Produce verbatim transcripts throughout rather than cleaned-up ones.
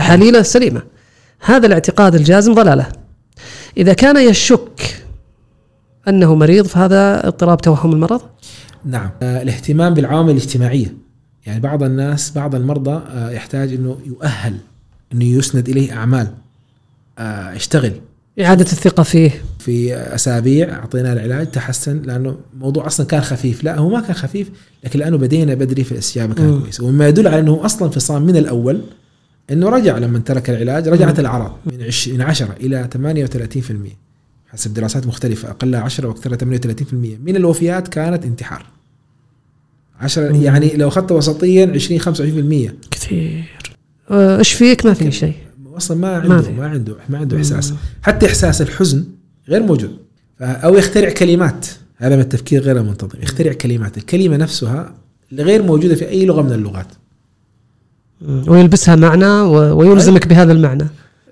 تحاليله سليمة، هذا الاعتقاد الجازم ضلالة. إذا كان يشك أنه مريض فهذا اضطراب توهم المرض. نعم. الاهتمام بالعوامل الاجتماعية، يعني بعض الناس بعض المرضى يحتاج أنه يؤهل أنه يسند إليه أعمال، اشتغل، إعادة الثقة فيه. في أسابيع أعطينا العلاج تحسن، لأنه موضوع أصلا كان خفيف. لا، هو ما كان خفيف، لكن لأنه بدينا بدري في الاستجابة كان كويس. وما يدل على أنه أصلا انفصام من الأول، أنه رجع لما ترك العلاج رجعت الأعراض من عشرة إلى ثمانية وثلاثين بالمئة حسب دراسات مختلفة، أقلها عشرة وأكثرها ثمانية وثلاثين بالمئة من الوفيات كانت انتحار. عشرة يعني لو أخذت وسطيا عشرين خمسة وعشرين بالمئة كثير. إيش فيك؟ ما في شيء أصلا، ما عنده ما, ما عنده ما عنده إحساس، حتى إحساس الحزن غير موجود. أو يخترع كلمات، هذا من التفكير غير منتظم، يخترع كلمات، الكلمة نفسها غير موجودة في أي لغة من اللغات، ويلبسها معنى ويلزمك بهذا المعنى.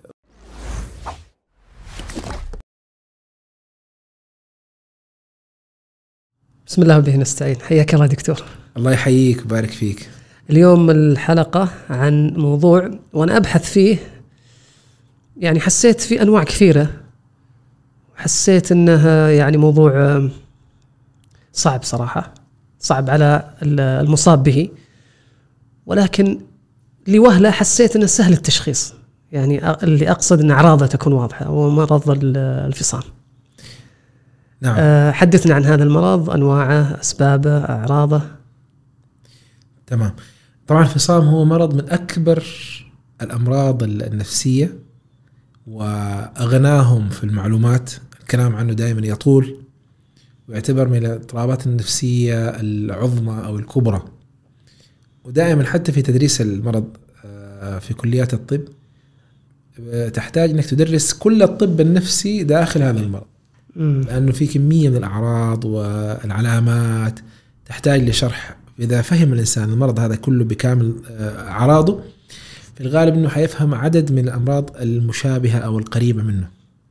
بسم الله وبه نستعين. حياك الله دكتور. الله يحييك وبارك فيك. اليوم الحلقة عن موضوع وأنا أبحث فيه، يعني حسيت في أنواع كثيرة، حسيت أنها يعني موضوع صعب صراحة، صعب على المصاب به، ولكن لوهلة حسيت أنه سهل التشخيص. يعني اللي أقصد أن أعراضه تكون واضحة، هو مرض الانفصام. نعم. حدثنا عن هذا المرض، أنواعه، أسبابه، أعراضه. تمام. طبعا الانفصام هو مرض من أكبر الأمراض النفسية، وأغناهم في المعلومات. الكلام عنه دائما يطول، ويعتبر من الاضطرابات النفسية العظمى أو الكبرى. ودائما حتى في تدريس المرض في كليات الطب تحتاج أنك تدرس كل الطب النفسي داخل هذا المرض، لأنه في كمية من الأعراض والعلامات تحتاج لشرح. إذا فهم الإنسان المرض هذا كله بكامل أعراضه، في الغالب أنه حيفهم عدد من الأمراض المشابهة أو القريبة منه.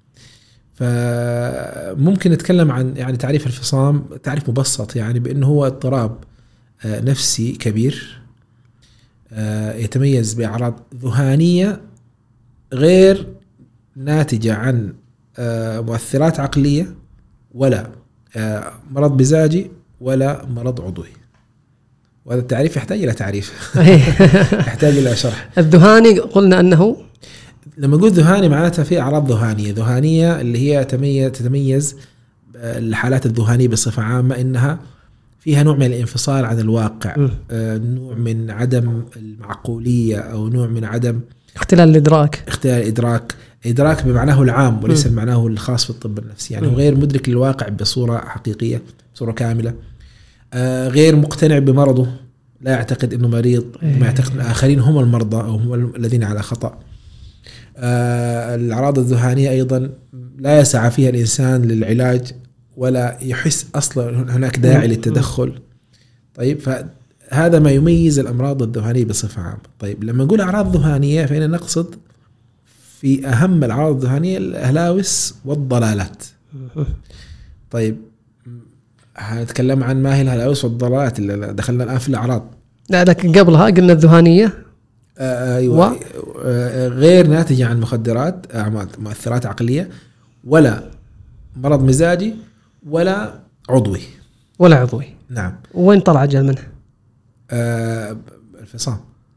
فممكن نتكلم عن يعني تعريف الانفصام تعريف مبسط، يعني بأنه هو اضطراب نفسي كبير يتميز بأعراض ذهانية غير ناتجة عن مؤثرات عقلية، ولا مرض مزاجي، ولا مرض عضوي. وهذا التعريف يحتاج إلى تعريف يحتاج إلى شرح. الذهاني قلنا أنه، لما نقول ذهاني معناتها في أعراض ذهانية ذهانية اللي هي تتميز الحالات الذهانية بصفة عامة إنها فيها نوع من الانفصال عن الواقع، م. نوع من عدم المعقولية، أو نوع من عدم اختلال الإدراك. اختلال الإدراك إدراك بمعناه العام وليس م. بمعناه الخاص في الطب النفسي، يعني م. غير مدرك للواقع بصورة حقيقية، بصورة كاملة. آه غير مقتنع بمرضه، لا يعتقد أنه مريض، ما يعتقد الآخرين هم المرضى أو هم الذين على خطأ. آه الأعراض الذهانية أيضا لا يسعى فيها الإنسان للعلاج، ولا يحس أصلا هناك داعي للتدخل. طيب، فهذا ما يميز الأمراض الذهانية بصفة عامة. طيب، لما نقول أعراض ذهانية فإننا نقصد في أهم الأعراض الذهانية الهلاوس والضلالات. طيب، هنتكلم عن ما هي الهلاوس والضلالات اللي دخلنا الآن في الأعراض. لا، لكن قبلها قلنا الذهانية آه أيوة. و... آه غير ناتجة عن مخدرات، مؤثرات عقلية، ولا مرض مزاجي، ولا عضوي. ولا عضوي. نعم. وين طلع أجل منه؟ آه الانفصام.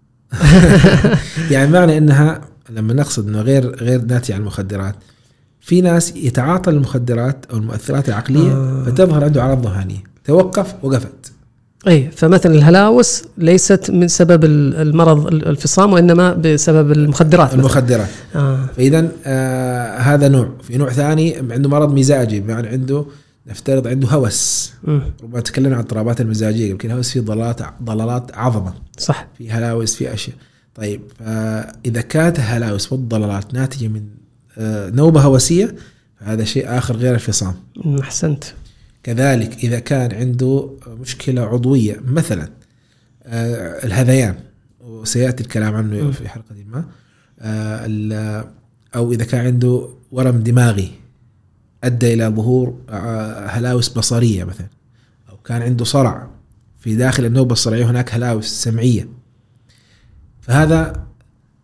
يعني معنى إنها لما نقصد إنه غير غير ناتجة عن المخدرات، في ناس يتعاطى المخدرات أو المؤثرات العقلية آه. فتظهر عنده أعراض ذهانية، توقف وقفت. أي، فمثلا الهلاوس ليست من سبب المرض الانفصام، وإنما بسبب المخدرات. المخدرات. آه. فإذا آه هذا نوع. في نوع ثاني عنده مرض مزاجي، يعني عنده نفترض عنده هوس. ربما تكلمنا عن اضطرابات المزاجية، يمكن هوس فيه ضلالات ضلالات عظمة. صح. في هلاوس، في أشياء. طيب، فإذا كانت الهلاوس والضلالات ناتجة من آه نوبة هوسية، فهذا شيء آخر غير الانفصام. أحسنت. كذلك إذا كان عنده مشكلة عضوية، مثلا آه الهذيان، وسيأتي الكلام عنه في حلقة ما، آه أو إذا كان عنده ورم دماغي أدى إلى ظهور آه هلاوس بصرية مثلا، أو كان عنده صرع في داخل النوبة الصرعية، هناك هلاوس سمعية، فهذا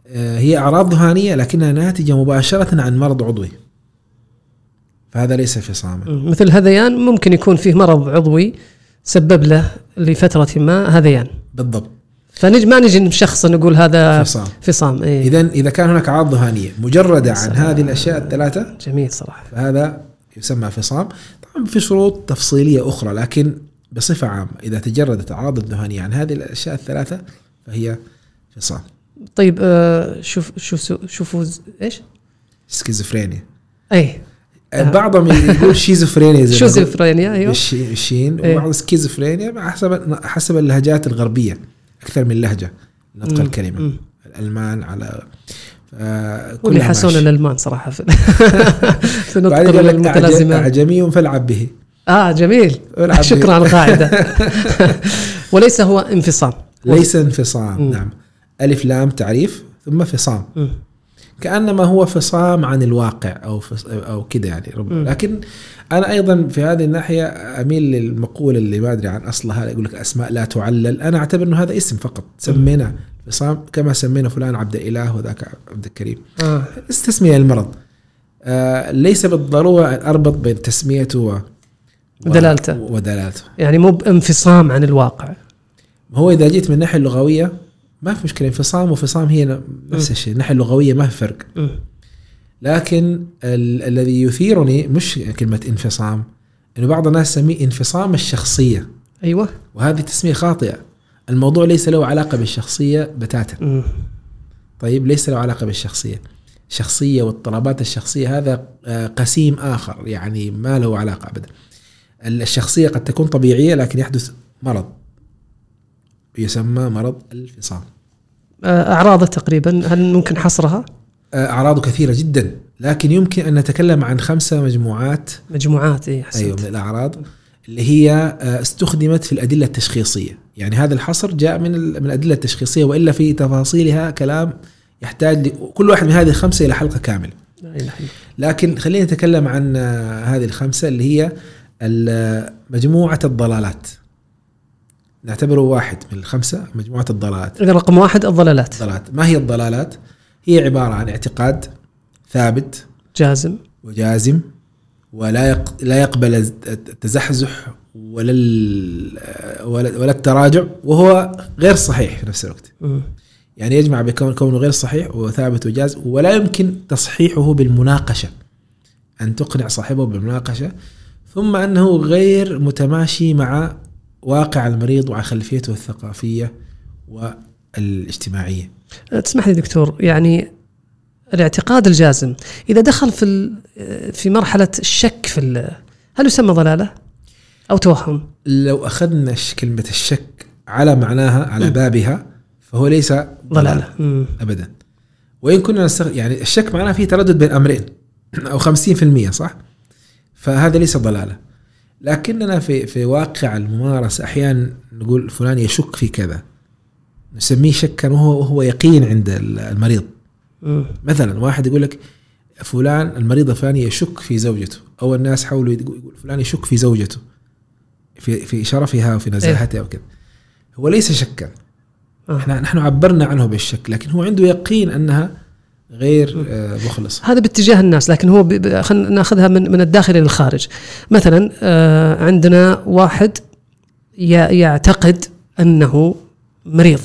هي أعراض ذهانية لكنها ناتجة مباشرة عن مرض عضوي، فهذا ليس انفصاما. مثل هذيان ممكن يكون فيه مرض عضوي سبب له لفترة ما هذيان بالضبط، فنجي ما نجي نشخص نقول هذا فصام, فصام. إيه؟ إذن إذا كان هناك أعراض ذهانية مجردة عن هذه الأشياء الثلاثة جميل صراحة فهذا يسمى فصام. طبعا في شروط تفصيلية أخرى لكن بصفة عامة إذا تجردت أعراض الذهانية عن هذه الأشياء الثلاثة فهي فصام. طيب آه شوف شوف شوفوا إيش سكيزوفرينيا أي بعضهم يقول شيزوفرينيا زي شيزوفرينيا ايوه الشين إيه؟ وبعض سكيزوفرينيا حسب حسب اللهجات الغربية أكثر من لهجة نطق الكلمة مم. الألمان على واللي حسون الألمان صراحة في, في نطق المتلازمات أعجمي فالعب به. آه جميل شكرا على القاعدة. وليس هو انفصام ليس انفصام مم. نعم ألف لام تعريف ثم فصام مم. كأنما هو فصام عن الواقع أو أو كده يعني. لكن أنا أيضا في هذه الناحية أميل للمقولة اللي ما أدري عن أصلها يقول لك أسماء لا تعلل. أنا أعتبر إنه هذا اسم فقط سمينا فصام كما سمينا فلان عبد الإله وذاك عبد الكريم آه. استسمية المرض آه ليس بالضرورة أربط بين تسميته و ودلالته ودلالته يعني مو بانفصام عن الواقع. هو إذا جيت من الناحية اللغوية ما في مشكلة انفصام وفصام هي نفس الشيء الناحية اللغوية ما في فرق م. لكن ال- الذي يثيرني مش كلمة انفصام إنه بعض الناس يسميه انفصام الشخصية. أيوة وهذه تسمية خاطئة. الموضوع ليس له علاقة بالشخصية بتاتا م. طيب ليس له علاقة بالشخصية. الشخصية واضطرابات الشخصية هذا قسيم آخر يعني ما له علاقة أبدا. الشخصية قد تكون طبيعية لكن يحدث مرض يسمى مرض الفصام. أعراضه تقريبا هل ممكن حصرها؟ أعراضه كثيرة جدا لكن يمكن أن نتكلم عن خمسة مجموعات مجموعات إيه أيوة من الأعراض اللي هي استخدمت في الأدلة التشخيصية. يعني هذا الحصر جاء من من الأدلة التشخيصية وإلا في تفاصيلها كلام يحتاج كل واحد من هذه الخمسة إلى حلقة كاملة. لكن خلينا نتكلم عن هذه الخمسة اللي هي مجموعة الضلالات. نعتبره واحد من الخمسة مجموعة الضلالات. رقم واحد الضلالات. الضلالات ما هي الضلالات؟ هي عبارة عن اعتقاد ثابت جازم وجازم ولا يق... لا يقبل التزحزح ولا ال... ولا التراجع وهو غير صحيح في نفس الوقت. م. يعني يجمع بكون كونه غير صحيح وثابت وجازم ولا يمكن تصحيحه بالمناقشة أن تقنع صاحبه بالمناقشة ثم أنه غير متماشي مع واقع المريض وعن خلفيته الثقافية والاجتماعية. تسمح لي دكتور يعني الاعتقاد الجازم إذا دخل في في مرحلة الشك في هل يسمى ضلالة أو توهم؟ لو أخذنا كلمة الشك على معناها على م. بابها فهو ليس ضلالة م. أبدا. وإن كنا نستغ... يعني الشك معناه فيه تردد بين أمرين أو خمسين في المية صح؟ فهذا ليس ضلالة. لكننا في في واقع الممارسة أحيانا نقول فلان يشك في كذا نسميه شكا وهو وهو يقين عند المريض. م. مثلا واحد يقول لك فلان المريض الفلاني يشك في زوجته أو الناس حاولوا يقول فلان يشك في زوجته في في شرفها وفي نزاهتها وكذا. هو ليس شكا آه. احنا نحن عبرنا عنه بالشك لكن هو عنده يقين أنها غير آه مخلص. هذا باتجاه الناس لكن هو ب... خلينا ناخذها من من الداخل إلى الخارج. مثلا آه عندنا واحد ي... يعتقد أنه مريض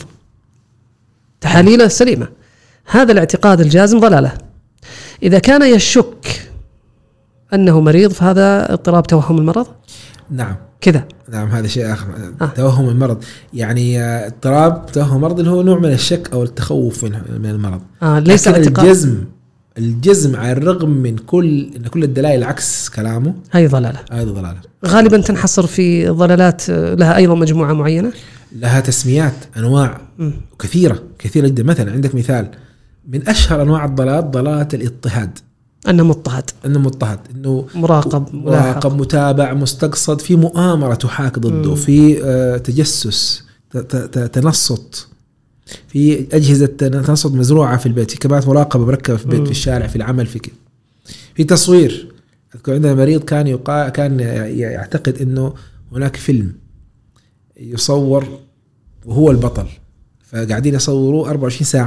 تحاليله سليمة هذا الاعتقاد الجازم ضلالة. إذا كان يشك أنه مريض فهذا اضطراب توهم المرض. نعم كذا. نعم هذا شيء آخر آه. توهم المرض يعني اضطراب توهم المرض اللي هو نوع من الشك أو التخوف من المرض. آه ليس الجزم الجزم على الرغم من كل إن كل الدلائل عكس كلامه هاي ضلالة. هاي ضلالة. غالبا تنحصر في ضلالات لها أيضا مجموعة معينة لها تسميات أنواع م. كثيرة كثيرة جدا. مثلا عندك مثال من أشهر أنواع الضلالات ضلالة الاضطهاد. أنه مضطهد أنه مضطهد إنه مراقب مراقب متابع مستقصد في مؤامرة تحاك ضده م. في آه تجسس تنصت في أجهزة تنصت مزروعة في البيت في كاميرات مراقبة مركبة في البيت م. في الشارع في العمل في كده. في تصوير. أذكر عندنا مريض كان يقا كان يعتقد إنه هناك فيلم يصور وهو البطل فقاعدين يصوروه أربعة وعشرين ساعة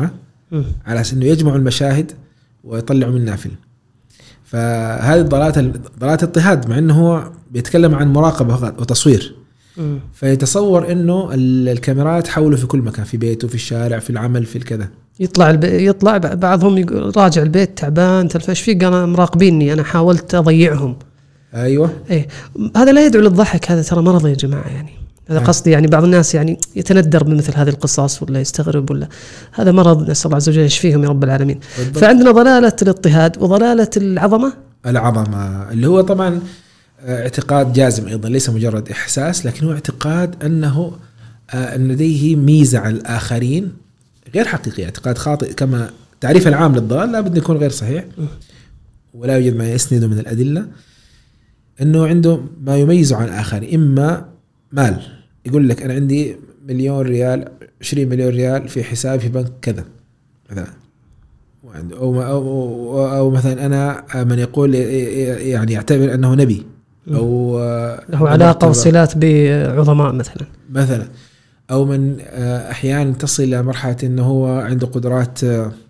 على أساس إنه يجمعوا المشاهد ويطلعوا منها فيلم. فهذه ضلالات ضلالات اضطهاد، مع إنه هو بيتكلم عن مراقبة وتصوير. م. فيتصور إنه الكاميرات حوله في كل مكان، في بيته، في الشارع، في العمل، في الكذا. يطلع الب... يطلع بعضهم يقول راجع البيت تعبان تلفش فيه، قالوا مراقبيني أنا حاولت أضيعهم. أيوة. إيه هذا لا يدعو للضحك، هذا ترى مرض يا جماعة يعني. هذا قصدي يعني بعض الناس يعني يتندر بمثل هذه القصص ولا يستغرب، ولا هذا مرض نسأل الله عز وجل يشفيهم يا رب العالمين. بالضبط. فعندنا ضلالة الاضطهاد وضلالة العظمة. العظمة اللي هو طبعا اعتقاد جازم أيضا، ليس مجرد إحساس، لكن هو اعتقاد أنه أن لديه ميزة على الآخرين غير حقيقي، اعتقاد خاطئ. كما تعريف العام للضلال لا بد يكون غير صحيح ولا يوجد ما يسنده من الأدلة. أنه عنده ما يميزه عن الآخرين، إما مال، يقول لك أنا عندي مليون ريال، عشرين مليون ريال في حسابي في بنك كذا مثلا، أو, أو, أو مثلا أنا من يقول يعني يعتبر أنه نبي، أو له علاقة وصلات بعظماء مثلا مثلا أو من أحيانا تصل إلى مرحلة أنه هو عنده قدرات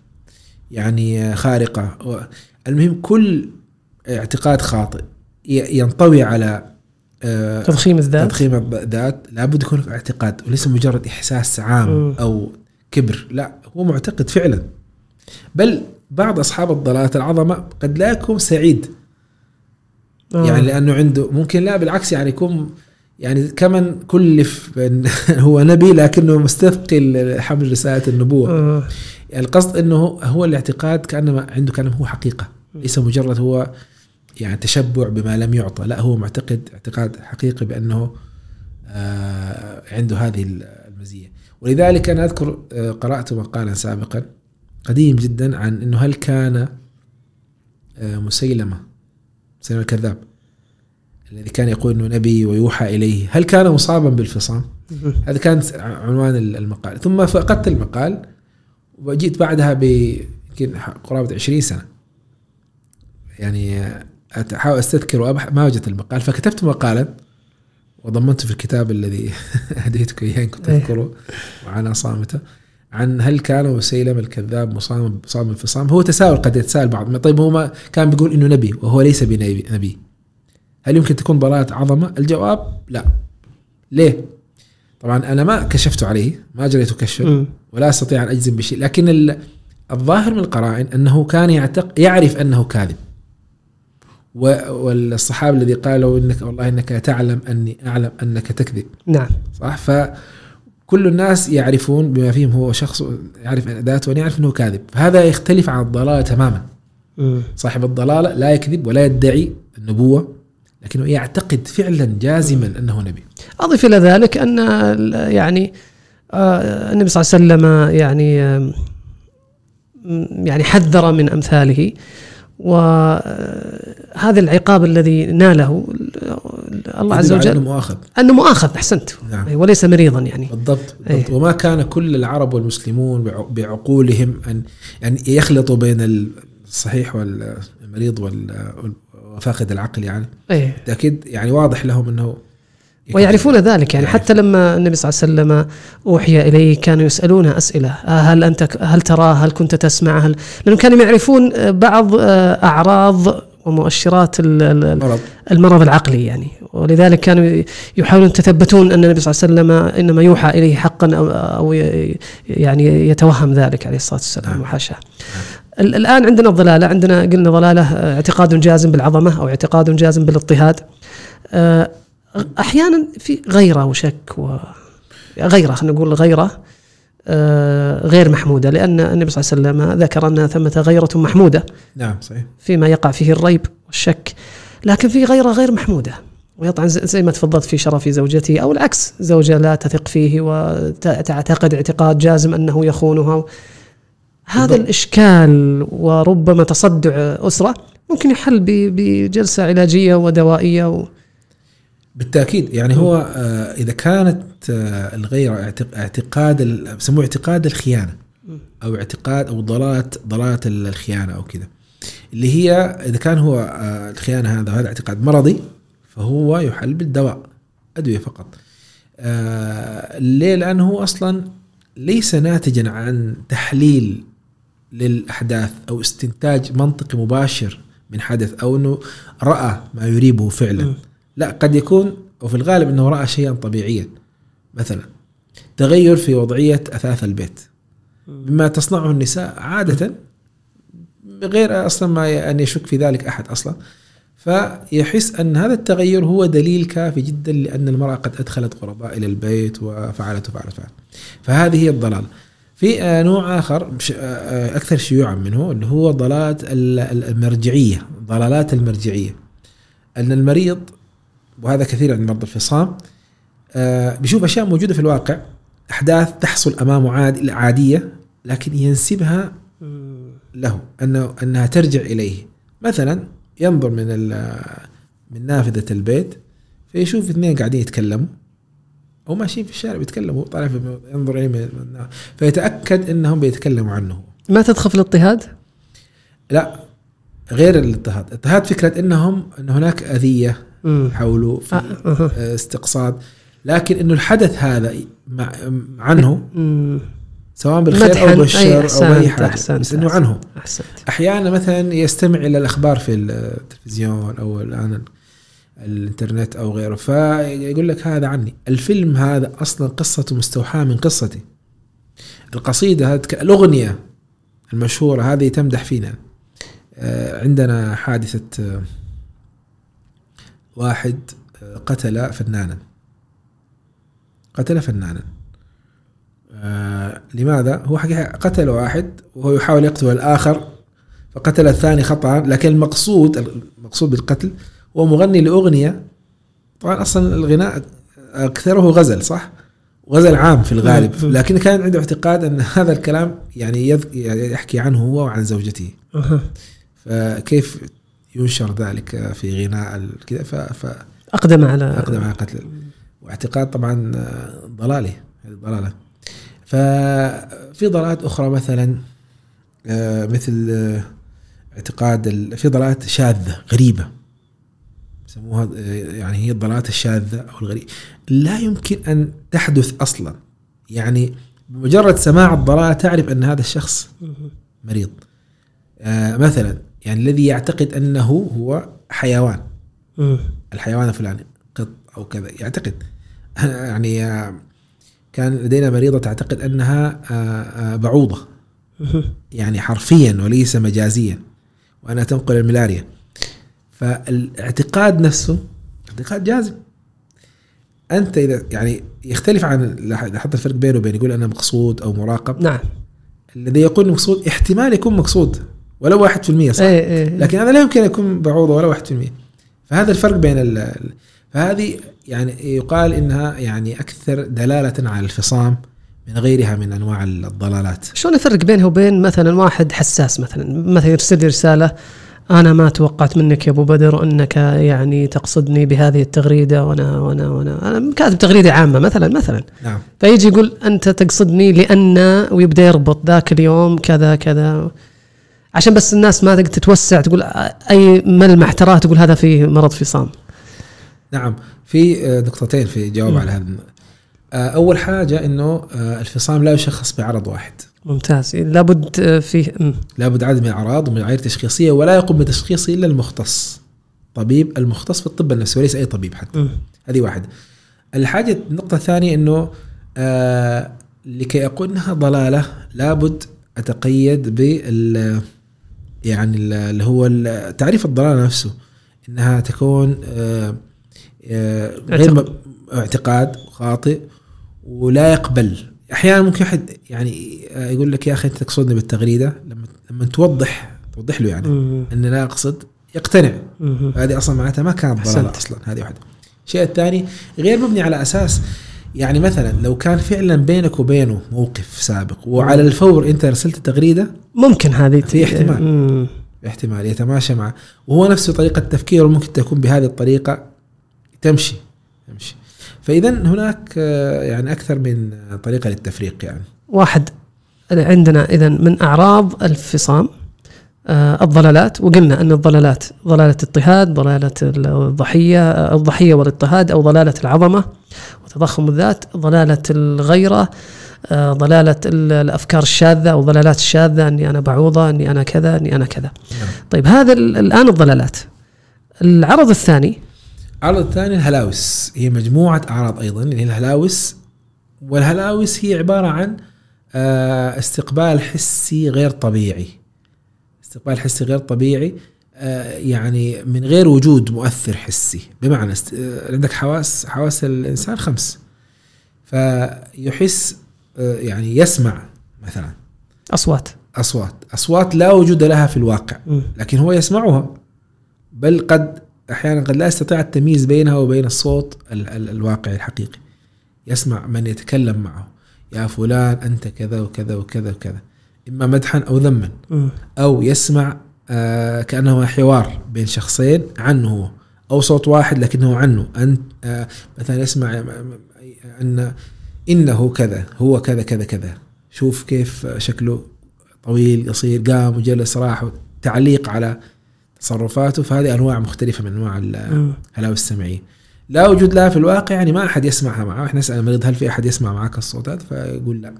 يعني خارقة. المهم كل اعتقاد خاطئ ينطوي على تضخيم الذات تضخيم الذات لابد يكون في اعتقاد وليس مجرد إحساس عام م. أو كبر، لا هو معتقد فعلا. بل بعض أصحاب الضلالات العظمة قد لا يكون سعيد آه. يعني لأنه عنده ممكن لا بالعكس يعني يكون يعني كمن كلف هو نبي لكنه مستثقل حمل رسالة النبوة آه. يعني القصد أنه هو الاعتقاد كأنما عنده كلام هو حقيقة، ليس مجرد هو يعني تشبع بما لم يعطى، لا هو معتقد اعتقاد حقيقي بأنه آه عنده هذه المزية. ولذلك أنا أذكر آه قرأت مقالا سابقا قديم جدا عن أنه هل كان آه مسيلمة مسيلمة الكذاب الذي كان يقول أنه نبي ويوحى إليه، هل كان مصابا بالفصام؟ هذا كان عنوان المقال. ثم فقدت المقال وجيت بعدها بقرابة عشرين سنة يعني أحاول أستذكر وأبحث ما وجدت المقال، فكتبت مقالا وضمنته في الكتاب الذي هديتك إياه إن كنت أذكره وعنا صامتة، عن هل كان مسيلمة الكذاب مصاب مصاب بالفصام. هو تساؤل قد يتساءل بعض، طيب هو ما كان بيقول إنه نبي وهو ليس بنبي، هل يمكن تكون ضلالة عظمة؟ الجواب لا. ليه؟ طبعا أنا ما كشفت عليه، ما جريت كشف ولا أستطيع أن أجزم بشيء، لكن الظاهر من القرائن أنه كان يعتق يعرف أنه كاذب. والصحابي الذي قالوا إنك والله إنك تعلم أني أعلم أنك تكذب. نعم صح. فكل الناس يعرفون بما فيهم هو شخص يعرف ذاته وأن يعرف أنه كاذب، فهذا يختلف عن الضلالة تماما. م. صاحب الضلالة لا يكذب ولا يدعي النبوة، لكنه يعتقد فعلا جازما أنه نبي. أضيف إلى ذلك أن يعني النبي صلى الله عليه وسلم يعني يعني حذر من أمثاله، وهذا العقاب الذي ناله الله عز وجل أنه مؤاخذ أنه مؤاخذ أحسنت نعم. وليس مريضا يعني بالضبط, بالضبط. وما كان كل العرب والمسلمون بعقولهم أن يعني يخلطوا بين الصحيح والمريض وفاقد العقل يعني أيه. أكيد يعني واضح لهم أنه ويعرفون ذلك يعني حتى لما النبي صلى الله عليه وسلم أوحي إليه كانوا يسألونه أسئلة، هل أنت هل ترى هل كنت تسمع هل لأنهم كانوا يعرفون بعض أعراض ومؤشرات المرض, المرض العقلي يعني، ولذلك كانوا يحاولون يتثبتون أن النبي صلى الله عليه وسلم إنما يوحى إليه حقا أو, أو يعني يتوهم ذلك عليه الصلاة والسلام وحاشاه. الآن عندنا الضلالة، عندنا قلنا ضلالة اعتقاد جازم بالعظمة أو اعتقاد جازم بالاضطهاد، أحيانا في غيرة وشك وغيرة، خلينا نقول غيرة غير محمودة، لأن النبي صلى الله عليه وسلم ذكر أن ثمة غيرة محمودة نعم صحيح فيما يقع فيه الريب والشك، لكن في غيرة غير محمودة ويطعن زي ما تفضلت في شرف زوجته، أو العكس زوجة لا تثق فيه وتعتقد اعتقاد جازم أنه يخونها. هذا الإشكال وربما تصدع أسرة ممكن يحل بجلسة علاجية ودوائية و... بالتأكيد يعني م. هو آه إذا كانت آه الغيرة اعتقاد بسموه اعتقاد الخيانة أو اعتقاد أو ضلالة ضلالة الخيانة أو كذا، اللي هي إذا كان هو آه الخيانة هذا هذا اعتقاد مرضي فهو يحل بالدواء أدوية فقط. آه ليه؟ لأنه أصلا ليس ناتجا عن تحليل للأحداث أو استنتاج منطقي مباشر من حدث أو أنه رأى ما يريبه فعلا. م. لا، قد يكون وفي الغالب أنه رأى شيئا طبيعيا، مثلا تغير في وضعية أثاث البيت مما تصنعه النساء عادة غير أصلا ما أن يشك في ذلك أحد أصلا، فيحس أن هذا التغير هو دليل كافي جدا لأن المرأة قد أدخلت غرباء إلى البيت وفعلت وفعلت فعلت. فهذه هي الضلال. في نوع آخر أكثر شيوعا منه اللي هو ضلالات المرجعية، ضلالات المرجعية، أن المريض، وهذا كثير عند مرضى الفصام، بيشوف أشياء موجودة في الواقع، أحداث تحصل أمامه عاد عادية لكن ينسبها له أنه أنها ترجع إليه. مثلا ينظر من من نافذة البيت فيشوف اثنين قاعدين يتكلموا أو ماشيين في الشارع بيتكلموا، طالع ينظر إليه فيتأكد أنهم بيتكلموا عنه. ما تدخل في الاضطهاد؟ لا، غير الاضطهاد. الاضطهاد فكرة أنهم أن هناك أذية حوله في أه. استقصاد، لكن إنه الحدث هذا عنه سواء بالخير أو بالشر أو أي حاجة، بس إنه عنه. أحسنت. أحيانا مثلا يستمع إلى الأخبار في التلفزيون أو الآن الإنترنت أو غيره فيقول لك هذا عني. الفيلم هذا أصلا قصته مستوحاة من قصتي. القصيدة هذه الأغنية المشهورة هذه تمدح فينا. عندنا حادثة واحد قتل فنانا قتل فنانا آه لماذا؟ هو حقيقة قتل واحد وهو يحاول يقتل الآخر فقتل الثاني خطأ، لكن المقصود المقصود بالقتل هو مغني لأغنية. طبعا أصلا الغناء أكثره غزل، صح؟ غزل عام في الغالب، لكن كان عنده اعتقاد أن هذا الكلام يعني يحكي عنه هو وعن زوجته. فكيف ينشر ذلك في غناء كذا؟ فأقدم على أقدم على قتل، واعتقاد طبعا ضلالي، هذه ضلالة. ففي ضلالات أخرى مثلا مثل اعتقاد، في ضلالات شاذة غريبة يسموها، يعني هي الضلالات الشاذة أو الغريبة لا يمكن أن تحدث أصلا، يعني بمجرد سماع الضلالة تعرف أن هذا الشخص مريض. مثلا يعني الذي يعتقد أنه هو حيوان، الحيوان الفلاني قط أو كذا يعتقد. يعني كان لدينا مريضة تعتقد أنها بعوضة، يعني حرفيا وليس مجازيا، وأنها تنقل الملاريا. فالاعتقاد نفسه اعتقاد جازم. أنت إذا يعني يختلف عن لاحظت الفرق بينه وبين يقول أنا مقصود أو مراقب. نعم. الذي يقول مقصود احتمال يكون مقصود ولو واحد في المية، صح؟ ايه ايه. لكن هذا لا يمكن يكون بعوضة ولا واحد في المية. فهذا الفرق بين ال فهذه يعني يقال إنها يعني أكثر دلالة على الفصام من غيرها من أنواع الضلالات. شلون نفرق بينها وبين مثلا واحد حساس، مثلا مثلا يرسل رسالة أنا ما توقعت منك يا أبو بدر أنك يعني تقصدني بهذه التغريدة، وأنا وأنا وأنا أنا كاتب تغريدة عامة مثلا مثلا نعم. فيجي يقول أنت تقصدني لأن، ويبدأ يربط ذاك اليوم كذا كذا عشان بس الناس ما تقدر تتوسع تقول أي ملمح تراه تقول هذا فيه مرض فصام. نعم، في نقطتين في جواب على هذا. أول حاجة إنه الفصام لا يشخص بعرض واحد. ممتاز. لابد فيه لابد عدد من الأعراض ومن معايير تشخيصية، ولا يقوم بتشخيصه إلا المختص، طبيب المختص في الطب النفسي وليس أي طبيب حتى. م. هذه واحد. الحاجة النقطة الثانية إنه آه لكي أقول إنها ضلالة لابد أتقيد بال يعني اللي هو تعريف الضلالة نفسه، إنها تكون آه آه غير اعتقاد خاطئ ولا يقبل. أحيانا ممكن أحد يعني يقول لك يا أخي أنت تقصدني بالتغريدة، لما لما توضح توضح له يعني أن لا أقصد يقتنع. هذه أصلا معناتها ما كانت ضلالة أصلا. هذه واحدة. الشيء الثاني غير مبني على أساس، يعني مثلا لو كان فعلا بينك وبينه موقف سابق وعلى الفور أنت رسلت تغريدة، ممكن هذه في احتمال مم. احتمال يتماشى معه، وهو نفسه طريقة تفكيره ممكن تكون بهذه الطريقة تمشي تمشي فإذا هناك يعني أكثر من طريقة للتفريق. يعني واحد عندنا إذن من أعراض الفصام آه الضلالات، وقلنا أن الضلالات ضلالة اضطهاد، ضلالة الضحية الضحية والاضطهاد، أو ضلالة العظمة، وتضخم الذات ضلالة الغيرة، ضلالة الأفكار الشاذة أو ضلالات الشاذة، أني أنا بعوضة، أني أنا كذا، أني أنا كذا. طيب هذا الآن الضلالات. العرض الثاني، العرض الثاني الهلاوس، هي مجموعة أعراض أيضا، اللي هي الهلاوس. والهلاوس هي عبارة عن استقبال حسي غير طبيعي، استقبال حسي غير طبيعي يعني من غير وجود مؤثر حسي. بمعنى عندك حواس، حواس الإنسان خمس، فيحس يعني يسمع مثلا أصوات أصوات أصوات لا وجود لها في الواقع، لكن هو يسمعها، بل قد أحيانا قد لا يستطيع التمييز بينها وبين الصوت ال- ال- الواقعي الحقيقي. يسمع من يتكلم معه، يا فلان أنت كذا وكذا وكذا وكذا، إما مدحا أو ذما، أو يسمع آه كأنه حوار بين شخصين عنه هو، أو صوت واحد لكنه عنه أنت. آه مثلا يسمع أن إنه كذا، هو كذا كذا كذا، شوف كيف شكله طويل قصير، قام وجلس راح، تعليق على تصرفاته. فهذه أنواع مختلفة من أنواع الهلاوس السمعية لا وجود لها في الواقع، يعني ما أحد يسمعها معه. إحنا نسأل المريض هل في أحد يسمع معك الصوتات، فيقول لا.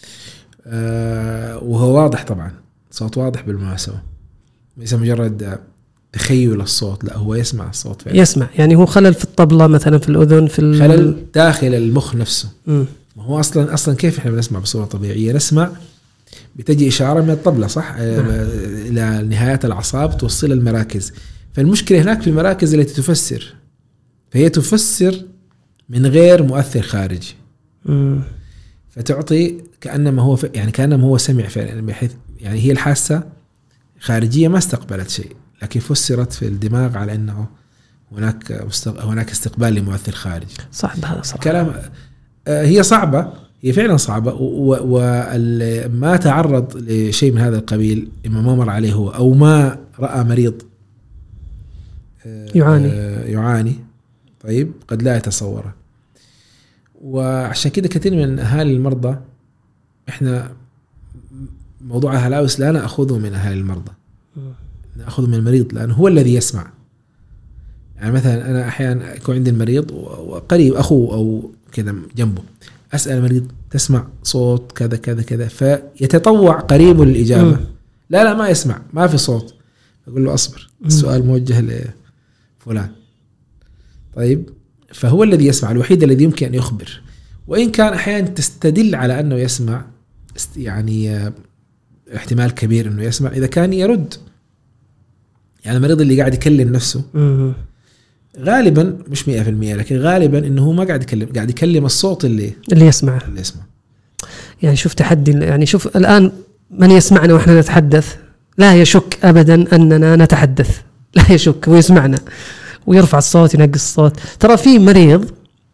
آه وهو واضح طبعا، صوت واضح بالمناسبة، ليس مجرد تخيل الصوت، لا هو يسمع الصوت فعلا. يسمع، يعني هو خلل في الطبلة مثلا، في الأذن، في ال... خلل داخل المخ نفسه. م. هو أصلا أصلا كيف إحنا بنسمع بصورة طبيعية؟ نسمع بتجي إشارة من الطبلة صح إلى نهاية الأعصاب توصل المراكز. فالمشكلة هناك في المراكز التي تفسر، فهي تفسر من غير مؤثر خارجي، م. فتعطي كأنما هو يعني كأنما هو سمع فعلا، بحيث يعني هي الحاسة خارجية ما استقبلت شيء، لكن فسرت في الدماغ على أنه هناك هناك استقبال لمؤثر خارجي. صعب هذا صراحة. كلام هي صعبة، هي فعلا صعبة، وما تعرض لشيء من هذا القبيل إما ما مر عليه هو أو ما رأى مريض يعاني يعاني طيب قد لا يتصوره. وعشان كده كثير من أهالي المرضى، إحنا موضوع الهلاوس لا نأخذه من أهالي المرضى، نأخذه من المريض، لأنه هو الذي يسمع. يعني مثلا أنا أحيانا يكون عندي المريض وقريب أخوه أو كذا جنبه، أسأل المريض تسمع صوت كذا كذا كذا، فيتطوع قريب للإجابة م. لا لا ما يسمع، ما في صوت. أقول له أصبر، السؤال موجه لفلان. طيب فهو الذي يسمع، الوحيد الذي يمكن أن يخبر، وإن كان أحيانا تستدل على أنه يسمع، يعني احتمال كبير أنه يسمع إذا كان يرد. يعني المريض اللي قاعد يكلم نفسه م. غالبا مش مئة في المئة، لكن غالبا انه هو ما قاعد يكلم، قاعد يكلم الصوت اللي اللي يسمع اللي يسمع. يعني شوف تحدي، يعني شوف الآن من يسمعنا واحنا نتحدث لا يشك ابدا اننا نتحدث، لا يشك ويسمعنا ويرفع الصوت ينقص الصوت. ترى في مريض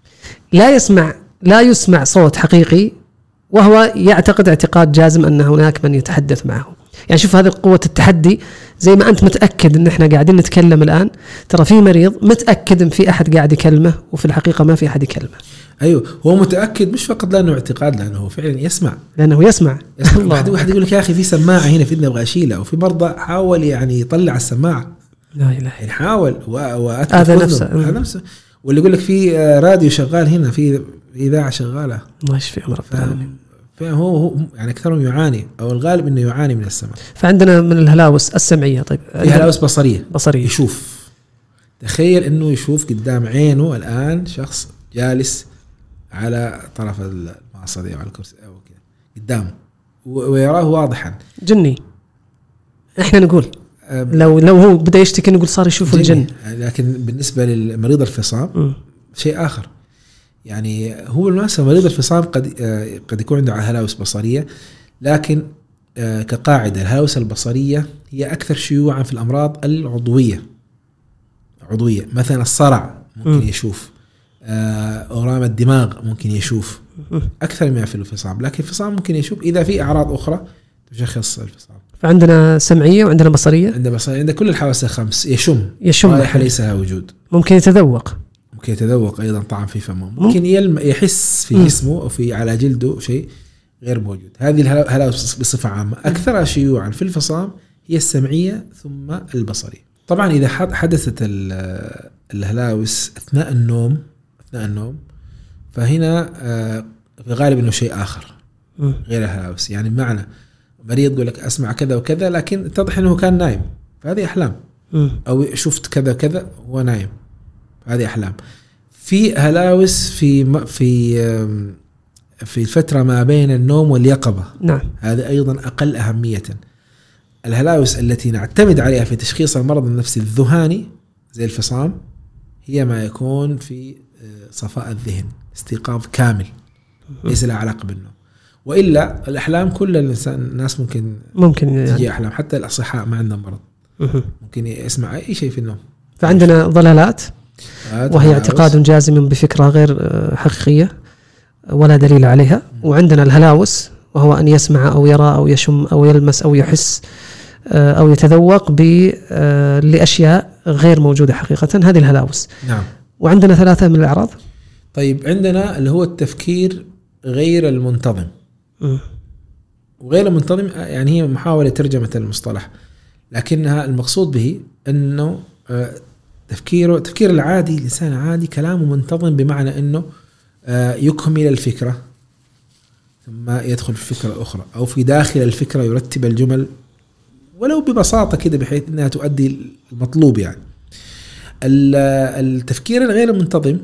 لا يسمع لا يسمع صوت حقيقي وهو يعتقد اعتقاد جازم ان هناك من يتحدث معه. يعني شوف هذه قوة التحدي، زي ما أنت متأكد إن إحنا قاعدين نتكلم الآن، ترى في مريض متأكد إن في أحد قاعد يكلمه وفي الحقيقة ما في أحد يكلمه. أيوه هو متأكد، مش فقط لأنه اعتقاد، لأنه هو فعلا يسمع، لأنه يسمع. واحد واحد يقول لك يا أخي في سماعة هنا في إذني أبغى أشيلها، وفي مرضى حاول يعني يطلع السماعة، لا إله يعني حاول وأتكلم هذا نفسه هذا نفسه واللي يقول لك في راديو شغال هنا، في إذاعة شغالة، الله يشفي أمرك. فهو هو يعني أكثرهم يعاني، أو الغالب إنه يعاني من السمع. فعندنا من الهلاوس السمعية. طيب في هلاوس بصرية. بصرية يشوف، تخيل إنه يشوف قدام عينه الآن شخص جالس على طرف المعصرة أو على الكرسي أو كذا قدامه ويراه واضحا. جني إحنا نقول لو لو هو بدأ يشتكي نقول صار يشوف الجن، لكن بالنسبة للمريض الفصام م. شيء آخر. يعني هو بالمناسبة مريض الفصام قد قد يكون عنده هلاوس بصرية، لكن كقاعدة الهلاوس البصرية هي أكثر شيوعا في الأمراض العضوية. عضوية مثلا الصرع ممكن يشوف، أورام الدماغ ممكن يشوف أكثر من في الفصام، لكن الفصام ممكن يشوف إذا في أعراض أخرى تشخص الفصام. فعندنا سمعية وعندنا بصرية. عندنا بصرية، عندنا كل الحواس الخمس. يشم يشم رائحة ليس لها وجود، ممكن يتذوق، ممكن يتذوق أيضا طعم في فمه، ممكن يلم يحس في جسمه أو في على جلده شيء غير موجود. هذه الهلاوس بصفة عامة أكثرها شيوعا في الفصام هي السمعية ثم البصرية. طبعا إذا حدثت الهلاوس أثناء النوم أثناء النوم فهنا في الغالب انه شيء اخر غير الهلاوس. يعني بمعنى مريض يقول لك اسمع كذا وكذا لكن اتضح انه كان نايم، فهذه احلام. او شفت كذا وكذا وهو نايم، هذه احلام. في هلاوس في في في الفتره ما بين النوم واليقظه. نعم. هذا ايضا اقل اهميه. الهلاوس التي نعتمد عليها في تشخيص المرض النفسي الذهاني زي الفصام هي ما يكون في صفاء الذهن، استيقاظ كامل ليس له علاقه بالنوم. والا الاحلام كل الانسان الناس ممكن ممكن تجي يعني. احلام، حتى الاصحاء ما عندهم مرض ممكن يسمع اي شيء في النوم. فعندنا ضلالات وهي اعتقاد جازم بفكره غير حقيقيه ولا دليل عليها، وعندنا الهلاوس وهو ان يسمع او يرى او يشم او يلمس او يحس او يتذوق لاشياء غير موجوده حقيقه، هذه الهلاوس. نعم. وعندنا ثلاثه من الاعراض. طيب عندنا اللي هو التفكير غير المنتظم. م. وغير المنتظم يعني هي محاولة ترجمة المصطلح، لكنها المقصود به أنه تفكيره تفكير العادي، الإنسان عادي كلامه منتظم بمعنى أنه يكمل الفكرة ثم يدخل في فكرة أخرى، أو في داخل الفكرة يرتب الجمل ولو ببساطة كده بحيث أنها تؤدي المطلوب. يعني التفكير الغير المنتظم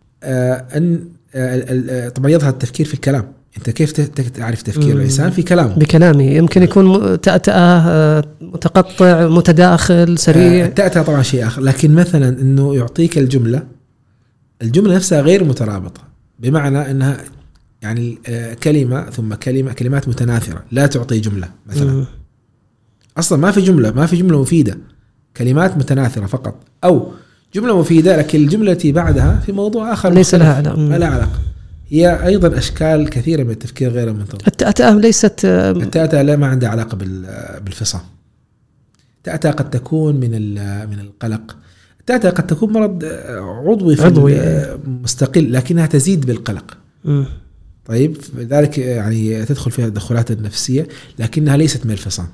أن طبعا يظهر التفكير في الكلام. انت كيف تعرف تفكير الانسان؟ في كلامه، بكلامه. يمكن يكون تأتأة، متقطع، متداخل، سريع. التأتأة طبعا شيء اخر، لكن مثلا انه يعطيك الجمله الجمله نفسها غير مترابطه، بمعنى انها يعني كلمه ثم كلمه كلمات متناثره لا تعطي جمله مثلا. م. اصلا ما في جمله ما في جمله مفيده، كلمات متناثره فقط، او جمله مفيده لكن الجمله التي بعدها في موضوع اخر ليس لها علاقه. ما لها علاقه. هي أيضا أشكال كثيرة من التفكير غير المنتظم. التأتأة ليست التأتأة لا ما عندها علاقة بالفصام. التأتأة قد تكون من من القلق. التأتأة قد تكون مرض عضوي, عضوي مستقل لكنها تزيد بالقلق. م. طيب لذلك يعني تدخل فيها التدخلات النفسية لكنها ليست من الفصام.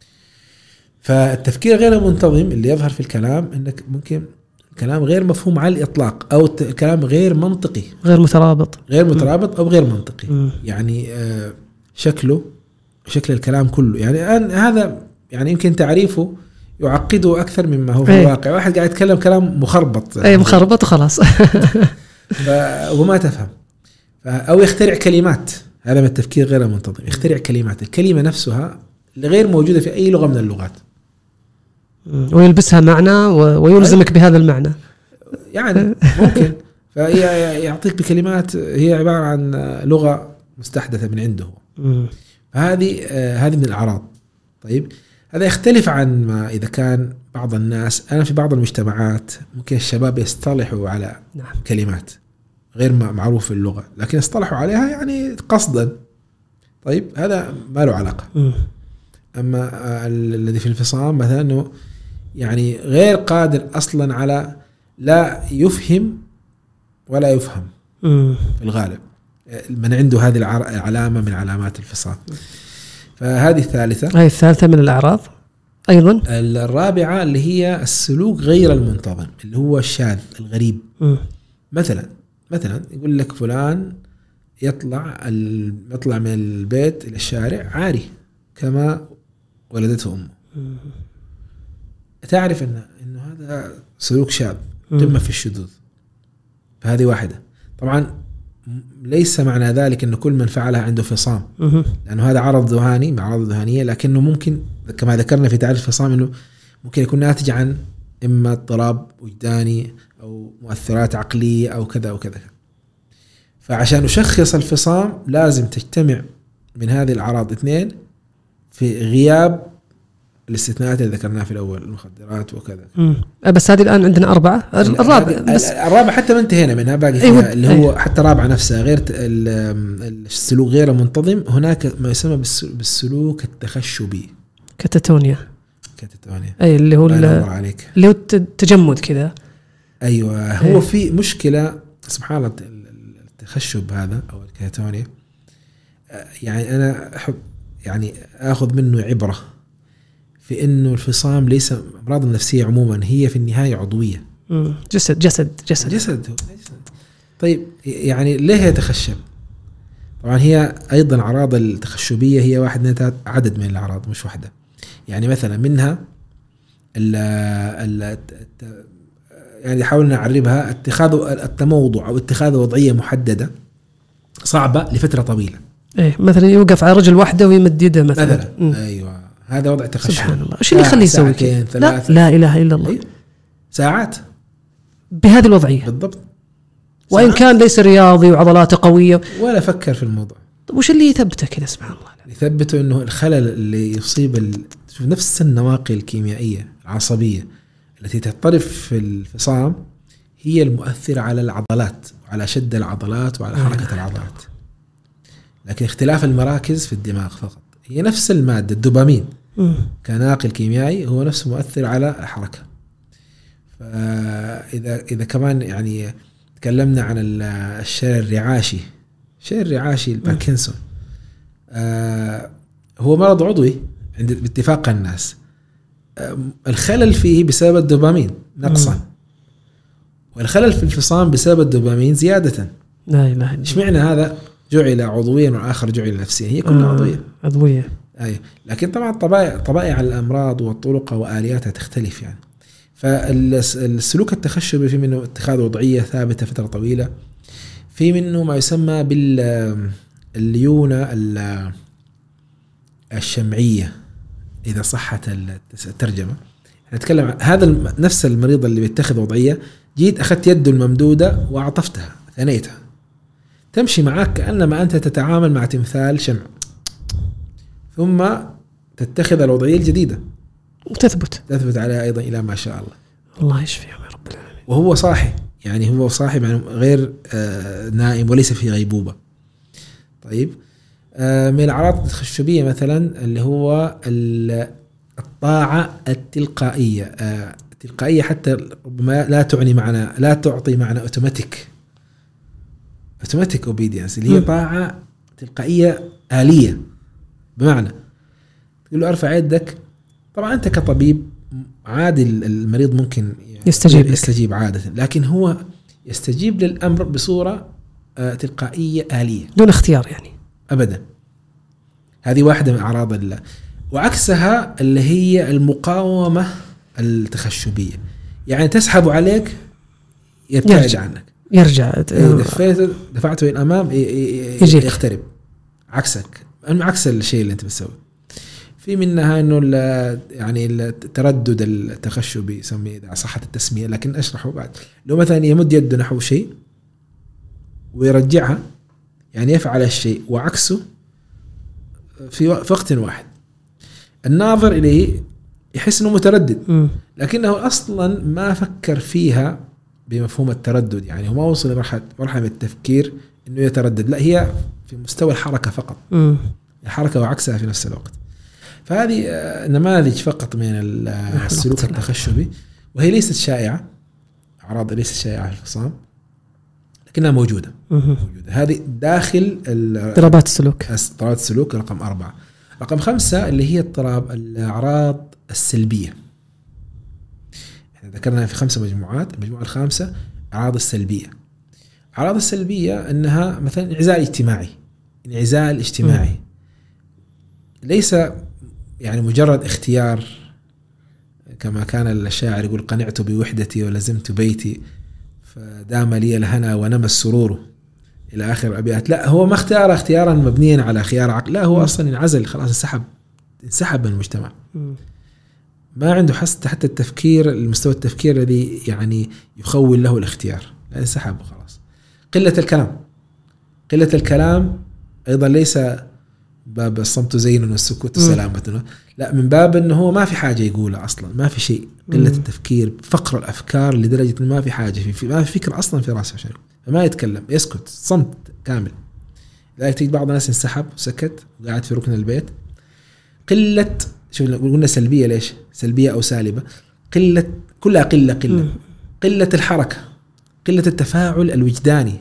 فالتفكير غير المنتظم اللي يظهر في الكلام إنك ممكن كلام غير مفهوم على الإطلاق، أو كلام غير منطقي، غير مترابط غير مترابط أو غير منطقي. م. يعني آه شكله شكل الكلام كله يعني هذا يعني يمكن تعريفه يعقده أكثر مما هو في أي. الواقع. واحد قاعد يتكلم كلام مخربط، أي مخربط وخلاص وما تفهم، أو يخترع كلمات. هذا من التفكير غير المنتظم، يخترع كلمات، الكلمة نفسها غير موجودة في أي لغة من اللغات، ويلبسها معنى ويلزمك بهذا المعنى يعني ممكن. فهي يعطيك بكلمات هي عبارة عن لغة مستحدثة من عنده. هذه هذه من الأعراض. طيب هذا يختلف عن ما إذا كان بعض الناس، أنا في بعض المجتمعات ممكن الشباب يصطلحوا على نعم. كلمات غير معروف في اللغة لكن يصطلحوا عليها يعني قصدا. طيب هذا ما له علاقة. م. أما الذي في الفصام مثلا أنه يعني غير قادر أصلا على لا يفهم ولا يفهم م. في الغالب، من عنده هذه العلامة من علامات الفصام. فهذه الثالثة. هذه الثالثة من الأعراض. أيضا الرابعة اللي هي السلوك غير المنتظم اللي هو الشاذ الغريب. م. مثلا مثلا يقول لك فلان يطلع يطلع من البيت إلى الشارع عاري كما ولدته أمه. م. تعرف إنه إنه هذا سلوك شاذ تم في الشذوذ. فهذه واحدة. طبعا ليس معنى ذلك إنه كل من فعلها عنده فصام، لأنه هذا عرض ذهاني مع عرض ذهانية، لكنه ممكن كما ذكرنا في تعريف الفصام إنه ممكن يكون ناتج عن إما اضطراب وجداني أو مؤثرات عقلية أو كذا أو كذا. فعشان نشخص الفصام لازم تجتمع من هذه الأعراض اثنين في غياب الاستثناءات اللي ذكرناها في الأول، المخدرات وكذا. مم. بس هذه الآن عندنا أربعة. الرابع بس الرابع حتى ما انتهينا منها باقي فيها. أيوة. اللي هو حتى رابعة نفسها غير السلوك غير المنتظم. هناك ما يسمى بالسلوك التخشبي، كاتاتونيا. كاتاتونيا أي اللي هو اللي هو التجمد كذا. أيوة. هو في مشكلة سبحان الله التخشب هذا أو الكاتاتونيا، يعني أنا أحب يعني أخذ منه عبرة في إنه الفصام ليس أمراض النفسية عموما هي في النهاية عضوية. جسد جسد جسد جسد. طيب يعني ليه يتخشب؟ طبعا هي أيضا أعراض التخشبية هي واحد من عدد من الأعراض مش واحدة. يعني مثلا منها ال ال يعني حاولنا نعربها اتخاذ التموضع أو اتخاذ وضعية محددة صعبة لفترة طويلة. إيه مثلا يوقف على رجل واحدة ويمد يده مثلا, مثلا. أيوة هذا وضع تخشب. سبحان الله. إيش اللي يخليه يسوي كذا؟ لا لا إله إلا الله. أيوة. ساعات بهذه الوضعية بالضبط. وإن كان ليس رياضي وعضلاته قوية ولا فكر في الموضوع. طب وش اللي يثبته كذا؟ سبحان الله. يثبته إنه الخلل اللي يصيب ال... شوف نفس النواقل الكيميائية العصبية التي تضطرب في الفصام هي المؤثرة على العضلات وعلى شد العضلات وعلى حركة العضلات، لكن اختلاف المراكز في الدماغ فقط. هي نفس المادة الدوبامين كناقل كيميائي هو نفسه مؤثر على الحركة. فإذا إذا كمان يعني تكلمنا عن الشلل الرعاشي، الشلل الرعاشي الباركنسون آه هو مرض عضوي عند باتفاق الناس. آه الخلل فيه بسبب الدوبامين نقصا، والخلل في الفصام بسبب الدوبامين زيادة. لا إله إلا إيش معنى هذا؟ جعل عضويا والآخر جعل نفسيا، هي كلها آه عضوية عضوية. أي لكن طبعا طبائع طبائع الأمراض والطرق وآلياتها تختلف يعني. فالسلوك التخشبي في منه اتخاذ وضعية ثابتة فترة طويلة، في منه ما يسمى بالليونة الشمعية إذا صحت الترجمة. نتكلم عن هذا نفس المريض اللي بيتخذ وضعية، جيت أخذت يده الممدودة وعطفتها ثنيتها، تمشي معك كأنما أنت تتعامل مع تمثال شمع، ثم تتخذ الوضعية الجديدة وتثبت تثبت عليها أيضا إلى ما شاء الله. الله يشفيهم يا رب العالمين. وهو صاحي يعني هو صاحي يعني غير نائم وليس في غيبوبة. طيب من الأعراض التخشبية مثلا اللي هو الطاعة التلقائية. التلقائية حتى ربما لا تعني معنى لا تعطي معنى أوتوماتيك أوتوماتيك أوبيدينس، اللي هي طاعة تلقائية آلية. بمعنى تقول له أرفع يدك، طبعا أنت كطبيب عادي المريض ممكن يعني يستجيب يستجيب عادة، لكن هو يستجيب للأمر بصورة تلقائية آلية دون اختيار يعني أبدا. هذه واحدة من أعراض الله. وعكسها اللي هي المقاومة التخشبية، يعني تسحب عليك يبتعد يرجع. عنك يرجع دفعته دفعته إلى الأمام يجيك. يخترب عكسك عكس الشيء اللي أنت بتسويه. في منها إنه يعني التردد التخشبي يسميه إذا صحت التسمية، لكن أشرحه بعد. لو مثلا يمد يده نحو شيء ويرجعها، يعني يفعل الشيء وعكسه في وقت واحد، الناظر إليه يحس إنه متردد، لكنه أصلا ما فكر فيها بمفهوم التردد، يعني هو ما وصل لمرحلة مرحلة من التفكير إنه يتردد، لا هي في مستوى الحركة فقط، الحركة وعكسها في نفس الوقت. فهذه نماذج فقط من السلوك التخشبي، وهي ليست شائعة، أعراض ليست شائعة في الفصام، لكنها موجودة. موجودة. هذه داخل اضطرابات السلوك. اضطرابات السلوك رقم أربعة. رقم خمسة اللي هي اضطراب الأعراض السلبية. احنا ذكرنا في خمسة مجموعات، المجموعة الخامسة أعراض السلبية. أعراض السلبية أنها مثلا انعزال اجتماعي، انعزال اجتماعي م. ليس يعني مجرد اختيار كما كان الشاعر يقول قنعت بوحدتي ولزمت بيتي فدام لي الهنا ونمى السرور إلى آخر أبيات. لا، هو ما اختار اختيارا مبنيا على خيار عقل، لا هو أصلا انعزل خلاص، انسحب انسحب من المجتمع، ما عنده حس حتى التفكير المستوى التفكير الذي يعني يخول له الاختيار، لا انسحب خلاص. قلة الكلام، قلة الكلام أيضا ليس باب الصمت زين والسكوت سلامة، لا من باب أنه هو ما في حاجة يقولها أصلا، ما في شيء، قلة مم. التفكير، فقر الأفكار لدرجة أنه ما في حاجة في ما في فكرة أصلا في رأسه عشان فما يتكلم، يسكت، صمت كامل. لذلك تجد بعض الناس انسحب وسكت وقاعد في ركن البيت. قلة، شو قلنا سلبية، ليش سلبية أو سالبة؟ قلة، كلها قلة قلة مم. قلة الحركة، قلة التفاعل الوجداني،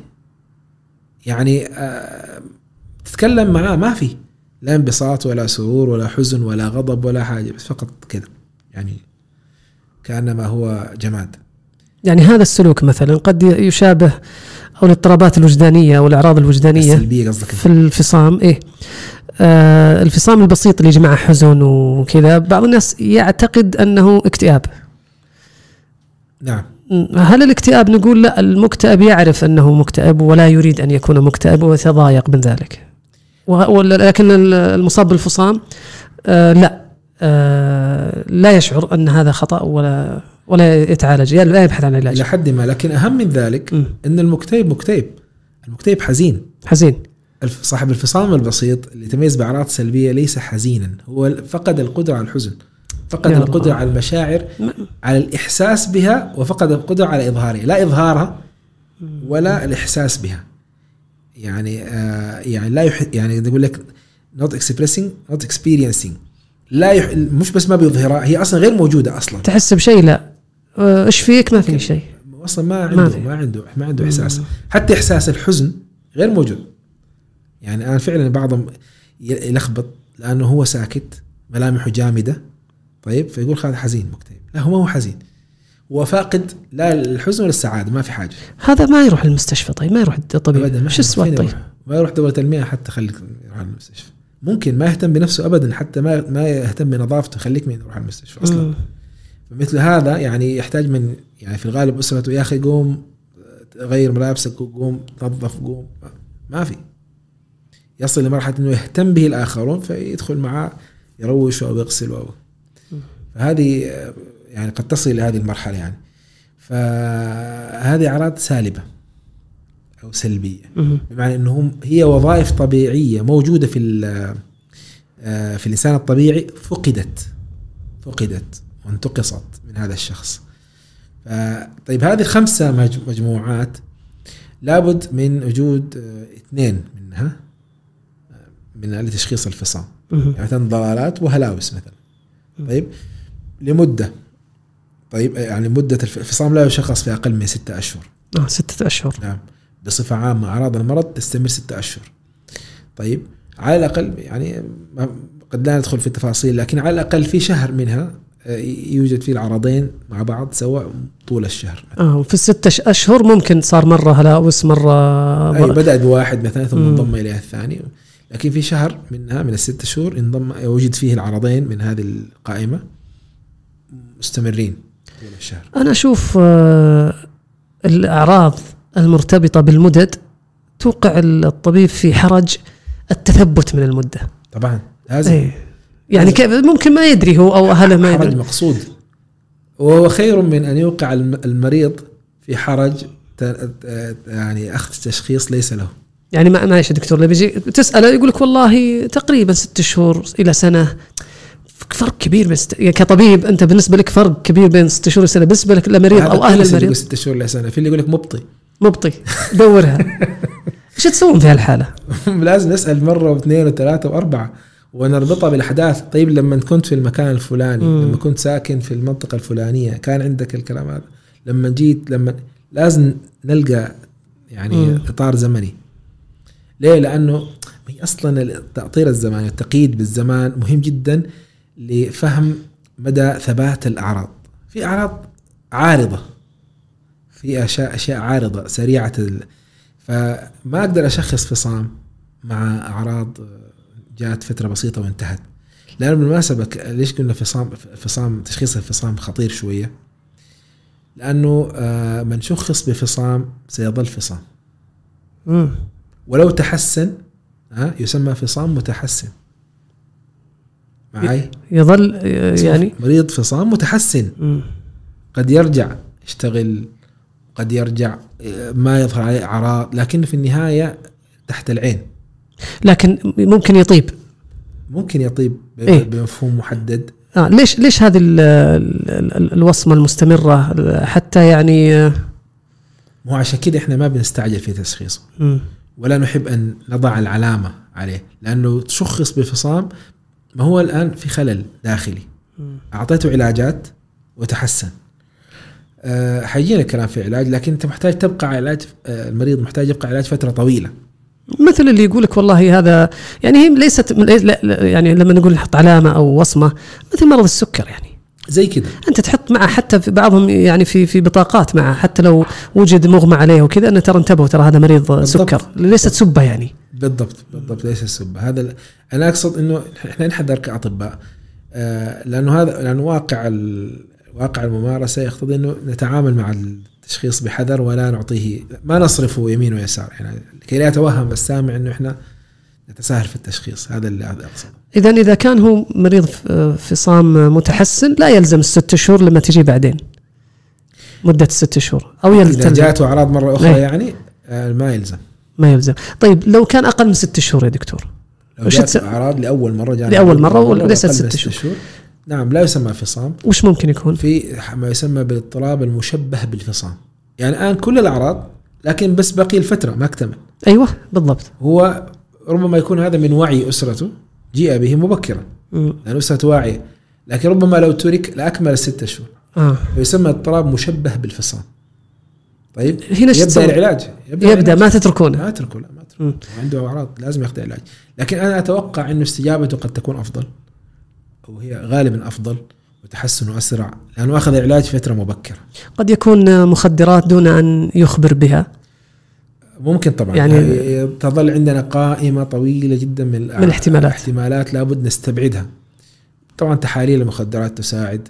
يعني آه تتكلم معاه ما في لا انبساط ولا سرور ولا حزن ولا غضب ولا حاجة، بس فقط كذا، يعني كأنما هو جماد. يعني هذا السلوك مثلا قد يشابه أو الاضطرابات الوجدانية أو الأعراض الوجدانية السلبية قصدك في الفصام. إيه آه الفصام البسيط اللي يجمع حزن وكذا، بعض الناس يعتقد أنه اكتئاب. نعم. هل الاكتئاب نقول لا، المكتئب يعرف أنه مكتئب ولا يريد أن يكون مكتئب ويتضايق من ذلك، ولكن المصاب بالفصام آه لا آه لا يشعر أن هذا خطأ ولا ولا يتعالج، يعني لا يبحث عن علاج إلى حد ما. لكن أهم من ذلك م. أن المكتئب مكتئب، المكتئب حزين حزين. صاحب الفصام البسيط اللي يتميز بأعراض سلبية ليس حزينا، هو فقد القدرة على الحزن، فقد القدرة الله. على المشاعر، على الإحساس بها، وفقد القدرة على إظهارها، لا إظهارها ولا الإحساس بها. يعني آه يعني لا يح... يعني يقول لك not expressing not experiencing، لا يح... مش بس ما بيظهرها، هي أصلا غير موجودة أصلا. تحس بشيء لا إيش فيك، ما في شيء أصلا، ما عنده ما, ما عنده ما عنده إحساس. حتى إحساس الحزن غير موجود. يعني أنا فعلا بعضهم يلخبط لأنه هو ساكت، ملامحه جامدة، طيب فيقول هذا حزين مكتئب. لا، هو ما هو حزين، هو فاقد لا الحزن ولا السعادة، ما في حاجة. هذا ما يروح المستشفى. طيب ما يروح الطبيب، شو اسمه الطبيب؟ ما يروح دورة المياه حتى، خليك يروح المستشفى. ممكن ما يهتم بنفسه أبدا، حتى ما ما يهتم بنظافته، خليك من يروح المستشفى أصلا. مثل هذا يعني يحتاج من يعني في الغالب أسرته، يا أخي قوم غير ملابسك وقوم تنظف قوم، ما في. يصل لمرحلة إنه يهتم به الآخرون فيدخل معه يروش أو يغسل أو فهذه يعني قد تصل إلى هذه المرحلة. يعني فهذه أعراض سالبة أو سلبية، بمعنى إنه هي وظائف طبيعية موجودة في في الإنسان الطبيعي فقدت فقدت وانتقصت من هذا الشخص. طيب هذه الخمسة مجموعات لابد من وجود اثنين منها من تشخيص الفصام، يعني مثلا ضلالات وهلاوس مثلا. طيب لمدة طيب يعني مدة الفصام لا يشخص في أقل من ستة أشهر. آه ستة أشهر. نعم، بصفة عامة أعراض المرض تستمر ستة أشهر. طيب على الأقل يعني قد لا ندخل في التفاصيل، لكن على الأقل في شهر منها يوجد فيه العرضين مع بعض سواء طول الشهر. آه في الستة أشهر ممكن صار مرة هلاوس مرة أي بدأت بواحد مثلا ثم انضم إليها الثاني، لكن في شهر منها من الستة شهور انضم يوجد فيه العرضين من هذه القائمة مستمرين طول الشهر. أنا أشوف آه الأعراض المرتبطة بالمدد توقع الطبيب في حرج التثبت من المدة. طبعا لازم. أي. يعني كيف ممكن ما يدري هو أو أهله ما يدري. حرج مقصود، وهو خير من أن يوقع المريض في حرج يعني أخذ تشخيص ليس له. يعني ما معلش يا دكتور، لما بيجي تسأله يقول لك والله تقريبا ست شهور إلى سنة، فرق كبير. بس كطبيب أنت بالنسبة لك فرق كبير بين ست شهور وسنة، بالنسبة لك لمريض أو أهل المريض ست شهور إلى سنة. في اللي يقول لك مبطي مبطي دورها. إيش تسوون في هالحالة؟ لازم نسأل مرة واثنين وثلاثة وأربعة ونربطها بالأحداث. طيب لما كنت في المكان الفلاني، مم. لما كنت ساكن في المنطقة الفلانية كان عندك الكلام هذا، لما جيت لما لازم نلقى يعني مم. إطار زمني. ليه؟ لأنه أصلا التأطير الزماني والتقييد بالزمان مهم جدا لفهم مدى ثبات الأعراض. في أعراض عارضة، في أشياء أشياء عارضة سريعة ال... فما أقدر أشخص فصام مع أعراض جاءت فترة بسيطة وانتهت. لأن بالمناسبة ليش قلنا فصام فصام تشخيص الفصام خطير شوية؟ لأنه من شخص بفصام سيظل فصام، مم. ولو تحسن ها يسمى فصام متحسن. معي؟ يظل يعني مريض فصام متحسن. مم. قد يرجع يشتغل، قد يرجع ما يظهر عليه أعراض، لكن في النهاية تحت العين. لكن ممكن يطيب ممكن يطيب إيه؟ بمفهوم محدد. آه ليش ليش هذه ال ال الوصمة المستمرة حتى يعني مو عشان كده إحنا ما بنستعجل في تشخيصه، ولا نحب أن نضع العلامة عليه، لأنه تشخص بفصام ما هو الآن في خلل داخلي. م. أعطيته علاجات وتحسن، أه حيجينا الكلام في علاج، لكن أنت محتاج تبقى علاج. أه المريض محتاج يبقى علاج فترة طويلة. مثل اللي يقولك والله هذا يعني هي ليست يعني لما نقول نحط علامة أو وصمة مثل مرض السكر، يعني زي كده. انت تحط معه حتى في بعضهم يعني في في بطاقات معه حتى لو وجد مغمى عليه وكذا انه ترى انتبهوا ترى هذا مريض بالضبط. سكر ليست سبه يعني. بالضبط بالضبط ليست سبه. هذا انا اقصد انه احنا نحذر كاطباء آه لانه هذا لانه واقع واقع الممارسه يقتضي انه نتعامل مع التشخيص بحذر ولا نعطيه ما نصرفه يمين ويسار يعني لكي لا يتوهم السامع انه احنا نتساهل في التشخيص. هذا اللي أقصده. إذا إذا كان هو مريض فصام متحسن لا يلزم الست شهور لما تجي بعدين مدة الست شهور أو يلزم إذا جاءته أعراض مرة أخرى يعني آه ما يلزم ما يلزم. طيب لو كان أقل من ست شهور يا دكتور لو جاءته أعراض لأول مرة جاء لأول مرة وليست ست شهور. شهور نعم لا يسمى فصام. وش ممكن يكون؟ في ما يسمى بالاضطراب المشبه بالفصام يعني الآن كل الأعراض لكن بس بقي الفترة ما اكتمل. أيوة بالضبط. هو ربما يكون هذا من وعي أسرته جيء به مبكرا لأن أسرته واعية لكن ربما لو ترك لأكمل الستة شهور آه. يسمى اضطراب مشبه بالفصام. طيب هنا يبدأ العلاج يبدأ, يبدأ ما تتركونه ما تتركه لا ما تتركه عنده أعراض لازم ياخذ علاج لكن أنا أتوقع إنه استجابته قد تكون أفضل أو هي غالبا أفضل وتحسنه أسرع لأنه أخذ العلاج فترة مبكرة. قد يكون مخدرات دون أن يخبر بها ممكن طبعا يعني تظل عندنا قائمة طويلة جدا من, من الاحتمالات الاحتمالات لابد نستبعدها. طبعا تحاليل المخدرات تساعد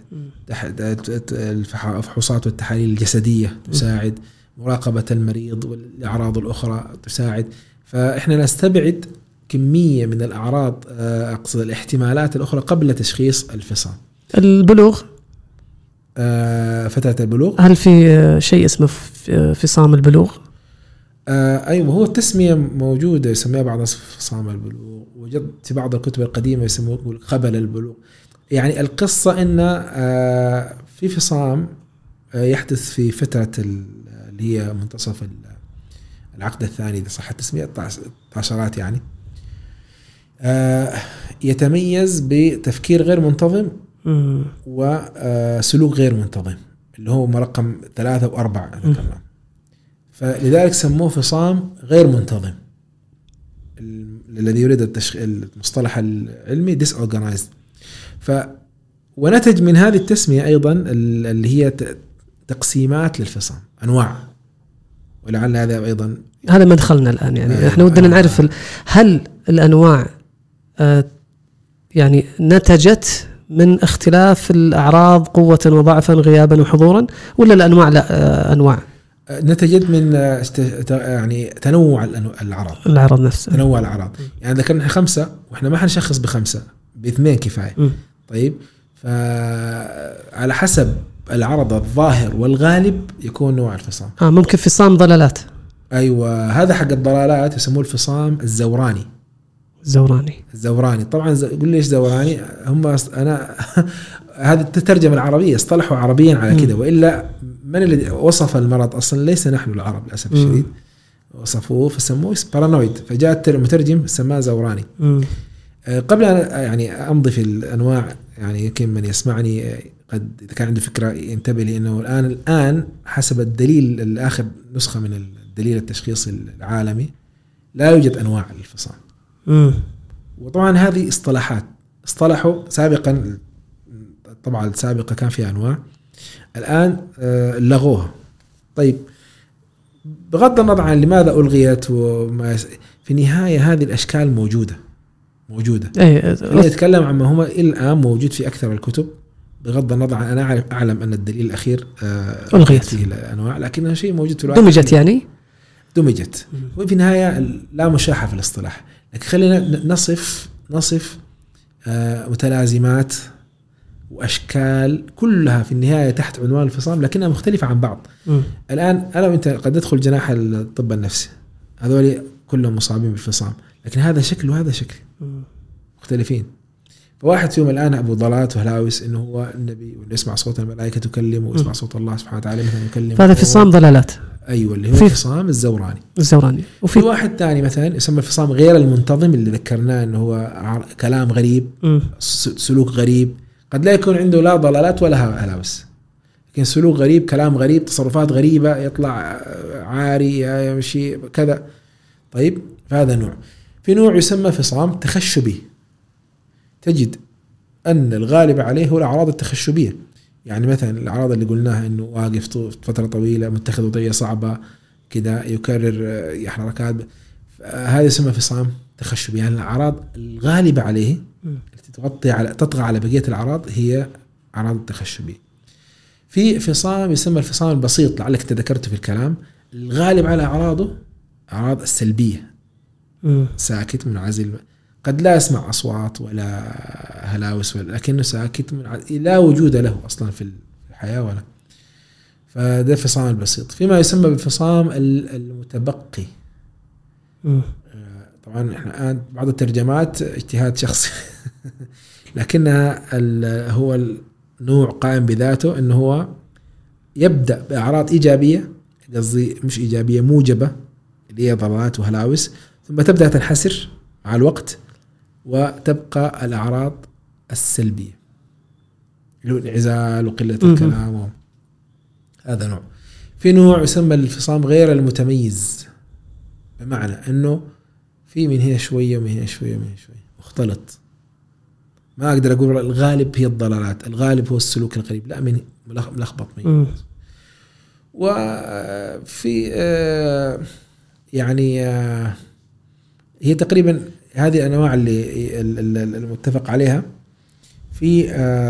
الفحوصات والتحاليل الجسدية تساعد مراقبة المريض والأعراض الأخرى تساعد. فإحنا نستبعد كمية من الأعراض أقصد الاحتمالات الأخرى قبل تشخيص الفصام. البلوغ فترة البلوغ هل في شيء اسمه فصام البلوغ؟ آه أيوة هو التسمية موجودة يسميها بعض فصام البلوغ وجدت في بعض الكتب القديمة يسموه قبل البلوغ. يعني القصة إن آه في فصام آه يحدث في فترة اللي هي منتصف العقد الثاني إذا صح التسمية عشرات يعني آه يتميز بتفكير غير منتظم وسلوك غير منتظم اللي هو رقم ثلاثة وأربعة كمان فلذلك سموه فصام غير منتظم الذي يريد التشخ... المصطلح العلمي disorganized. ف ونتج من هذه التسمية أيضا اللي هي تقسيمات للفصام أنواع ولعل هذا أيضا هذا مدخلنا الآن يعني آه احنا ودنا آه نعرف هل الأنواع آه يعني نتجت من اختلاف الأعراض قوة وضعفا غيابا وحضورا ولا الأنواع لا آه أنواع نتجت من يعني تنوع الأعراض الأعراض نفسها تنوع الأعراض يعني إذا كنا خمسة وإحنا ما حنشخص بخمسة باثنين كفاية م. طيب فعلى حسب العرض الظاهر والغالب يكون نوع الفصام. آه ممكن فصام ضلالات. أيوة هذا حق الضلالات يسموه الفصام الزوراني. الزوراني الزوراني طبعا ز... قل ليش زوراني هم أنا هذا الترجمة العربية اصطلحوا عربيا على كده وإلا من الذي وصف المرض أصلا ليس نحن العرب للأسف الشديد وصفوه فسموه بارانويد فجاء المترجم سماه زوراني. م. قبل أن يعني أمضي في الأنواع يعني يمكن من يسمعني قد إذا كان عنده فكرة ينتبه لأنه الآن الآن حسب الدليل الآخر نسخة من الدليل التشخيصي العالمي لا يوجد أنواع للفصام. وطبعا هذه اصطلاحات اصطلحوا سابقا طبعا السابقة كان فيها أنواع الآن لغوها. طيب بغض النظر عن لماذا ألغيت وما في النهاية هذه الأشكال موجودة موجودة خلينا نتكلم عما هما الآن موجود في أكثر الكتب بغض النظر عن أنا أعلم أن الدليل الأخير ألغيت فيه الأنواع لكنها شيء موجود في الواقع دمجت يعني دمجت وفي النهاية لا مشاحة في الاصطلاح لكن خلينا نصف نصف متلازمات وأشكال كلها في النهاية تحت عنوان الفصام لكنها مختلفة عن بعض. م. الآن أنا وأنت قد ندخل جناح الطب النفسي هذول كلهم مصابين بالفصام لكن هذا شكل وهذا شكل م. مختلفين. فواحد فيهم الآن أبو ضلالات وهلاوس إنه هو النبي وإنه يسمع صوت الملائكة تكلم ويسمع صوت الله سبحانه وتعالى مثلا يكلم هذا فصام ضلالات. أيوة اللي هو الفصام الزوراني الزوراني. وفي واحد ثاني مثلا يسمى الفصام غير المنتظم اللي ذكرناه إنه هو كلام غريب م. سلوك غريب قد لا يكون عنده لا ضلالات ولا هلاوس لكن سلوك غريب كلام غريب تصرفات غريبة يطلع عاري يمشي كذا. طيب فهذا نوع. في نوع يسمى فصام تخشبي تجد أن الغالب عليه هو الأعراض التخشبية. يعني مثلا الأعراض اللي قلناها إنه واقف فترة طويلة، متخذ وضعية صعبة كده، يكرر حركات، هذا يسمى فصام تخشبي. يعني الأعراض الغالبة عليه التي تغطي على تطغى على بقية الأعراض هي أعراض التخشبية. في فصام يسمى الفصام البسيط، لعلك تذكرته في الكلام، الغالب على أعراضه أعراض السلبية، ساكت منعزل، قد لا يسمع أصوات ولا هلاوس، ولكنه ساكت منعزل لا وجود له أصلا في الحياة ولا. فده الفصام البسيط. فيما يسمى بالفصام المتبقي، طبعا احنا الآن بعض الترجمات اجتهاد شخصي لكنها هو النوع قائم بذاته، انه هو يبدأ بأعراض إيجابية، قصدي مش إيجابية، موجبة، اللي هي ضربات وهلاوس، ثم تبدأ تنحسر مع الوقت وتبقى الأعراض السلبية اللي هو الانعزال وقلة الكلام. هذا نوع. في نوع يسمى الفصام غير المتميز، بمعنى أنه في من هنا شوية ومن هنا شوية ومن هنا شوية مختلط. ما أقدر أقول الغالب هي الضلالات، الغالب هو السلوك الغريب، لا، من ملخبط مني. وفي يعني هي تقريبا هذه الأنواع اللي المتفق عليها. في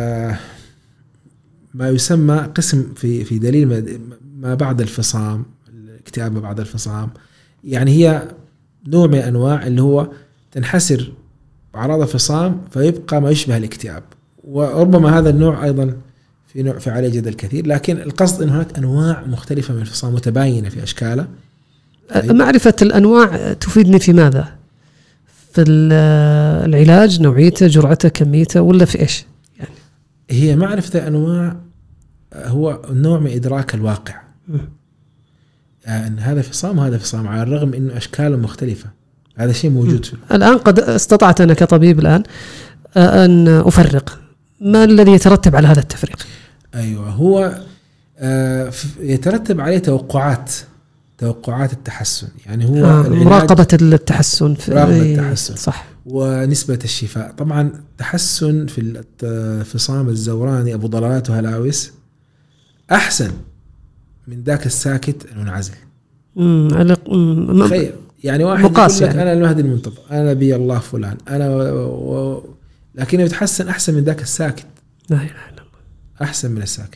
ما يسمى قسم في في دليل ما بعد الفصام، الاكتئاب بعد الفصام، يعني هي نوع من أنواع اللي هو تنحسر أعراض الفصام فيبقى ما يشبه الاكتئاب. وربما هذا النوع أيضا في نوع في عليه جدل كثير، لكن القصد أن هناك أنواع مختلفة من الفصام متباينة في أشكالها. معرفة الأنواع تفيدني في ماذا؟ في العلاج، نوعيته، جرعته، كميته، ولا في إيش؟ يعني هي معرفة الأنواع هو نوع من إدراك الواقع، يعني أن هذا فصام وهذا فصام، على الرغم أنه أشكاله مختلفة، هذا شيء موجود فيه. الآن قد استطعت أنا كطبيب الآن أن أفرق، ما الذي يترتب على هذا التفريق؟ أيوة، هو يترتب عليه توقعات توقعات التحسن، يعني هو آه مراقبة التحسن في مراقبة التحسن صح، ونسبة الشفاء. طبعا تحسن في الفصام الزوراني أبو ضلالات وهلاوس أحسن من ذاك الساكت المنعزل. امم خير، يعني واحد يقول لك يعني أنا المهدي المنتظر، أنا نبي الله فلان، أنا و... و... لكنه يتحسن أحسن من ذاك الساكت. لا إله إلا الله، أحسن من الساكت.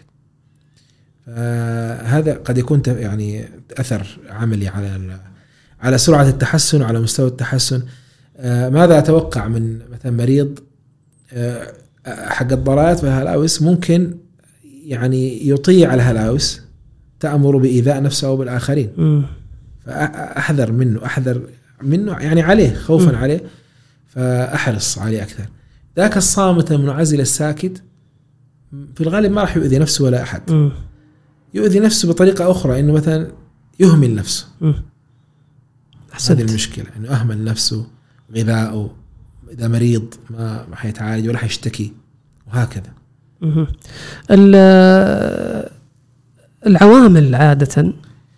فهذا قد يكون يعني أثر عملي على على سرعة التحسن وعلى مستوى التحسن. ماذا أتوقع من مثلا مريض حق الضلالات والهلاوس؟ ممكن يعني يطيع الهلاوس، تأمر بإيذاء نفسه أو بالآخرين، فأحذر منه أحذر منه يعني عليه خوفا م. عليه، فأحرص عليه أكثر. ذاك الصامت المنعزل الساكت في الغالب ما راح يؤذي نفسه ولا أحد، م. يؤذي نفسه بطريقة أخرى، إنه مثلا يهمل نفسه. هذه المشكلة، إنه أهمل نفسه، غذاءه، إذا مريض ما ما حيتعالج ولا حيشتكي، وهكذا. العوامل عادة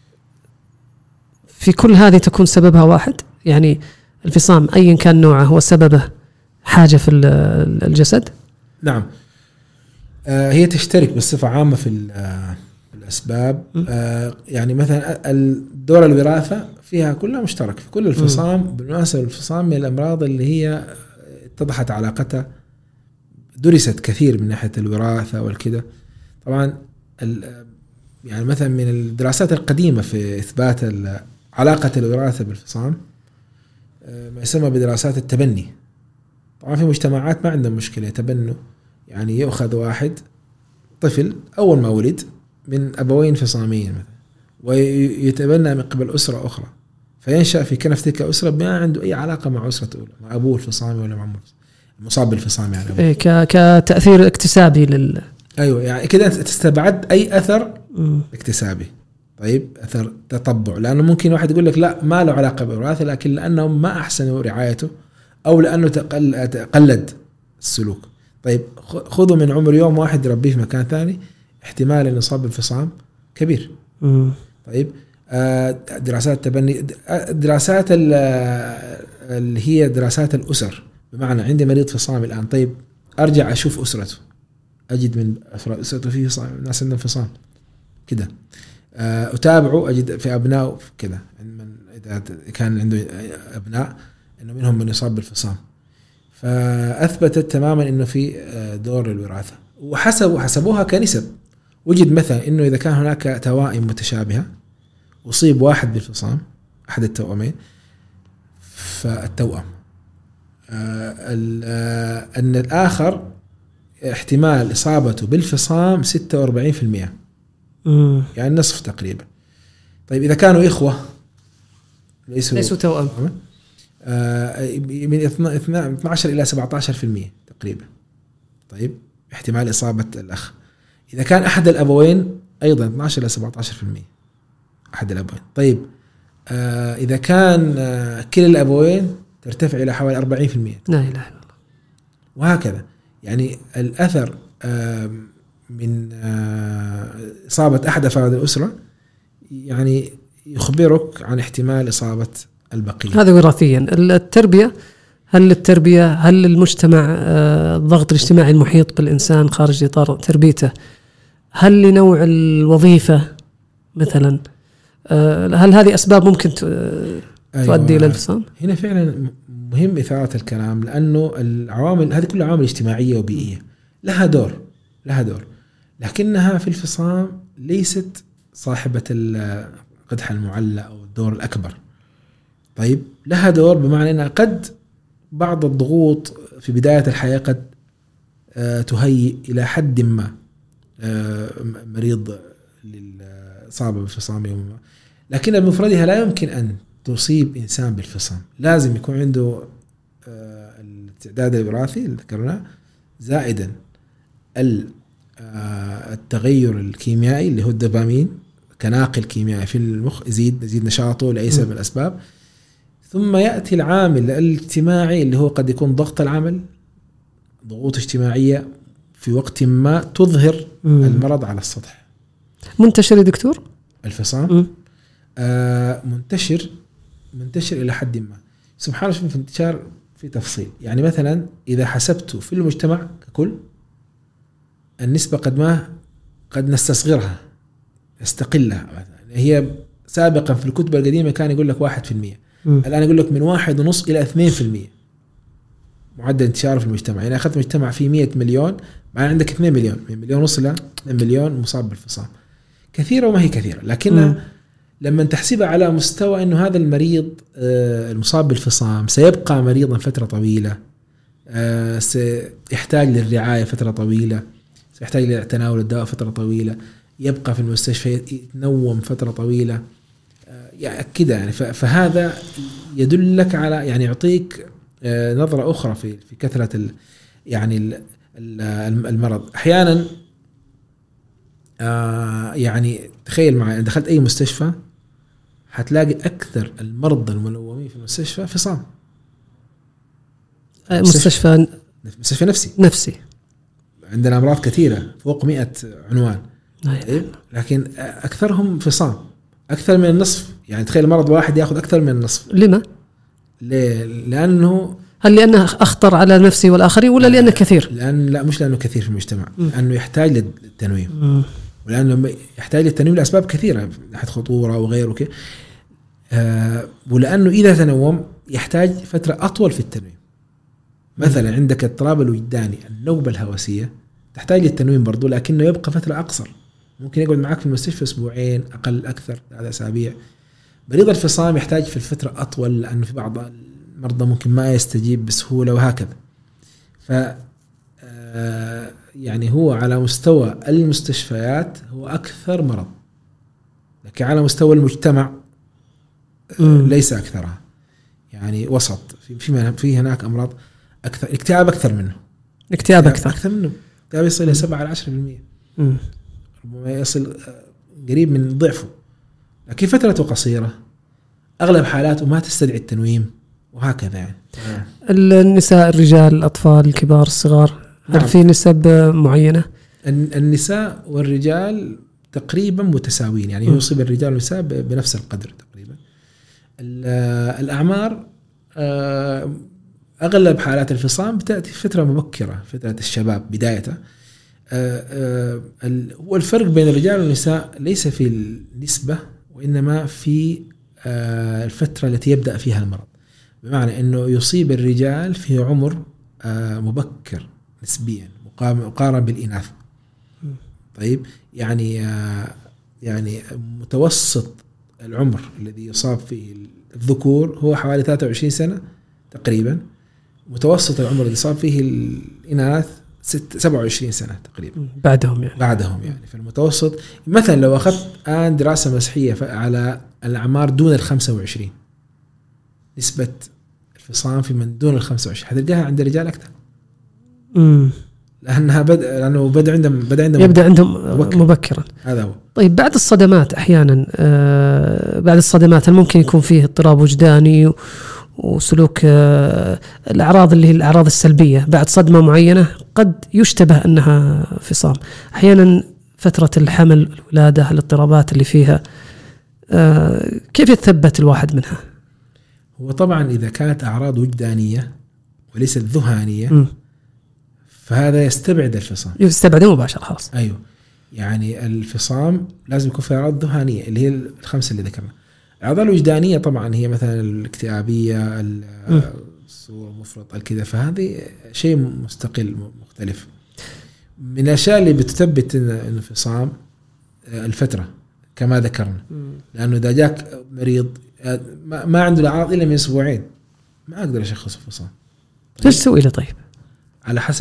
في كل هذه تكون سببها واحد، يعني الفصام أيا كان نوعه هو سببه حاجة في الجسد. نعم، آه هي تشترك بصفة عامة في الأسباب. آه يعني مثلا الدور الوراثة فيها كلها مشترك في كل الفصام. بالمناسبة الفصام من الأمراض اللي هي اتضحت علاقتها، درست كثير من ناحية الوراثة والكده. طبعا يعني مثلا من الدراسات القديمة في إثبات علاقة الوراثة بالفصام ما يسمى بدراسات التبني. طبعا في مجتمعات ما عندهم مشكلة يتبنوا، يعني يأخذ واحد طفل أول ما ولد من أبوين فصاميين مثلا، ويتبنى من قبل أسرة أخرى، فينشأ في كنف تلك الأسرة ما عنده أي علاقة مع أسرة أولى، مع أبوه الفصامي ولا مع المصاب بالفصام. يعني إيه كتأثير اكتسابي لل أيوة، يعني كده أنت تستبعد أي أثر م. اكتسابي. طيب أثر تطبع، لأنه ممكن واحد يقول لك لا ما له علاقة بالوراثة، لكن لأنهم ما أحسنوا رعايته أو لأنه تقل تقلد السلوك. طيب خذوا من عمر يوم واحد ربيه في مكان ثاني، احتمال أن يصاب بالفصام كبير. م. طيب دراسات تبني، دراسات اللي هي دراسات الأسر، بمعنى عندي مريض فصام الآن، طيب أرجع أشوف أسرته، أجد من أفراد أسرته فيه ناس عندهم فصام كده، أتابعه أجد في أبنائه كده، إذا كان عنده أبناء إنه منهم من يصاب بالفصام. فأثبتت تماما إنه في دور الوراثة. وحسبوا حسبوها كنسب، وجد مثلا إنه إذا كان هناك توائم متشابهة أصيب واحد بالفصام أحد التوأمين، فالتوأم أن الآخر احتمال إصابته بالفصام ستة وأربعين بالمئة، يعني نصف تقريبا. طيب إذا كانوا إخوة ليسوا, ليسوا توأم من اثني عشر إلى سبعة عشر بالمئة تقريبا. طيب احتمال إصابة الأخ. إذا كان أحد الأبوين أيضا اثني عشر إلى سبعة عشر بالمئة أحد الأبوين. طيب آه إذا كان آه كلا الأبوين ترتفع إلى حوالي أربعين بالمئة. لا إله إلا الله. وهكذا يعني الأثر آه من آه إصابة أحد أفراد الأسرة يعني يخبرك عن احتمال إصابة البقية. هذا وراثيا. التربية، هل التربية هل المجتمع آه الضغط الاجتماعي المحيط بالإنسان خارج إطار تربيته، هل لنوع الوظيفة مثلا، هل هذه أسباب ممكن تؤدي أيوة. إلى الفصام؟ هنا فعلا مهم إثارة الكلام، لأنه العوامل هذه كلها عوامل اجتماعية وبيئية لها دور لها دور لكنها في الفصام ليست صاحبة القدح المعلى أو الدور الأكبر. طيب لها دور بمعنى أنها قد بعض الضغوط في بداية الحياة قد تهيئ إلى حد ما مريض للإصابة بالفصام يوم ما، لكن بمفردها لا يمكن أن تصيب إنسان بالفصام. لازم يكون عنده الاستعداد الوراثي اللي ذكرناه، زائدا التغير الكيميائي اللي هو الدوبامين كناقل كيميائي في المخ يزيد يزيد نشاطه لأي سبب من الأسباب. ثم يأتي العامل الاجتماعي اللي هو قد يكون ضغط العمل، ضغوط اجتماعية في وقت ما تظهر مم. المرض على السطح. منتشر يا دكتور الفصام؟ آه منتشر منتشر إلى حد ما. سبحان الله، في انتشار في تفصيل. يعني مثلا إذا حسبته في المجتمع ككل النسبة قد ما قد نستصغرها نستقلها. هي سابقا في الكتب القديمة كان يقول لك واحد في المية، الآن يقول لك من واحد ونص إلى اثنين في المية معدل انتشاره في المجتمع. يعني أخذت مجتمع فيه مئة مليون، معنى عندك اثنين مليون، من مليون ونص إلى اثنين مليون مصاب بالفصام. كثيرة وما هي كثيرة، لكنها لما تحسبها على مستوى أنه هذا المريض المصاب بالفصام سيبقى مريضا فترة طويلة، سيحتاج للرعاية فترة طويلة، سيحتاج لتناول الدواء فترة طويلة، يبقى في المستشفى يتنوم فترة طويلة، يعني كده يعني. فهذا يدلك على يعني يعطيك نظرة أخرى في في كثرة ال يعني المرض. أحيانا يعني تخيل معي، دخلت أي مستشفى هتلاقي أكثر المرضى الملومين في المستشفى فصام. مستشفى مستشفى نفسي نفسي عندنا أمراض كثيرة فوق مئة عنوان، لكن أكثرهم فصام، أكثر من النصف. يعني تخيل مرض واحد يأخذ أكثر من النصف. لما؟ ليه؟ لأنه هل لأنه أخطر على نفسي والآخرين، ولا لأنه كثير؟ لأن لا، مش لأنه كثير في المجتمع، لأنه يحتاج للتنويم، ولأنه يحتاج للتنويم لأسباب كثيرة من ناحية خطورة وغيره كده. آه ولأنه إذا تنوم يحتاج فترة أطول في التنويم. مثلا عندك اضطراب الوجداني، النوبة الهوسية تحتاج للتنويم برضو، لكنه يبقى فترة أقصر، ممكن يقعد معك في المستشفى أسبوعين أقل أكثر ثلاثة أسابيع. مريض الفصام يحتاج في الفترة أطول، لأنه في بعض المرضى ممكن ما يستجيب بسهولة وهكذا. ف يعني هو على مستوى المستشفيات هو أكثر مرض، لكن على مستوى المجتمع ليس أكثرها، يعني وسط. في في هناك أمراض أكثر، اكتئاب أكثر منه، اكتئاب أكثر أكثر منه، اكتئاب يصل إلى سبعة إلى عشرة بالمئة، ربما يصل قريب من ضعفه، لكن فترته قصيرة، أغلب حالاته ما تستدعي التنويم وهكذا يعني. النساء، الرجال، الأطفال، الكبار، الصغار، هل في نسب معينة؟ النساء والرجال تقريبا متساويين، يعني يصيب الرجال والنساء بنفس القدر تقريبا. الأعمار أغلب حالات الفصام بتأتي في فترة مبكرة، فترة الشباب بدايته. هو الفرق بين الرجال والنساء ليس في النسبة، وإنما في الفترة التي يبدأ فيها المرض، بمعنى أنه يصيب الرجال في عمر مبكر نسبيا مقارنة بالإناث. طيب يعني يعني متوسط العمر الذي يصاب فيه الذكور هو حوالي ثلاثة وعشرين سنة تقريبا، متوسط العمر الذي يصاب فيه الإناث سبعة وعشرين سنة تقريبا بعدهم يعني بعدهم يعني في المتوسط. مثلا لو أخذت الآن دراسة مسحية على الأعمار دون الخمسة وعشرين، نسبة الفصام في من دون الخمسة وعشرين حتلقاها عند الرجال أكثر. امم لأنها بدأ لأنه بدأ عندهم بدأ عندهم يبدأ عندهم مبكرا. مبكرا. هذا هو. طيب بعد الصدمات أحيانا آه بعد الصدمات هل ممكن يكون فيه اضطراب وجداني وسلوك آه الأعراض اللي هي الأعراض السلبية بعد صدمة معينة قد يشتبه أنها فصام؟ أحيانا فترة الحمل الولادة الاضطرابات اللي فيها آه كيف يتثبت الواحد منها؟ هو طبعا إذا كانت أعراض وجدانية وليست ذهانية م. فهذا يستبعد الفصام، يستبعده مباشرة خلاص. أيوه يعني الفصام لازم يكون في أعراض ذهانية اللي هي الخمسة اللي ذكرنا. الأعراض الوجدانية طبعا هي مثلا الاكتئابية، السوء مفرط الكذا، فهذه شيء مستقل مختلف. من الأشياء اللي بتثبت الانفصام الفترة كما ذكرنا، لأنه إذا جاك مريض ما عنده الأعراض إلا من أسبوعين ما أقدر أشخص الفصام. ايش تسوي له؟ طيب على حسب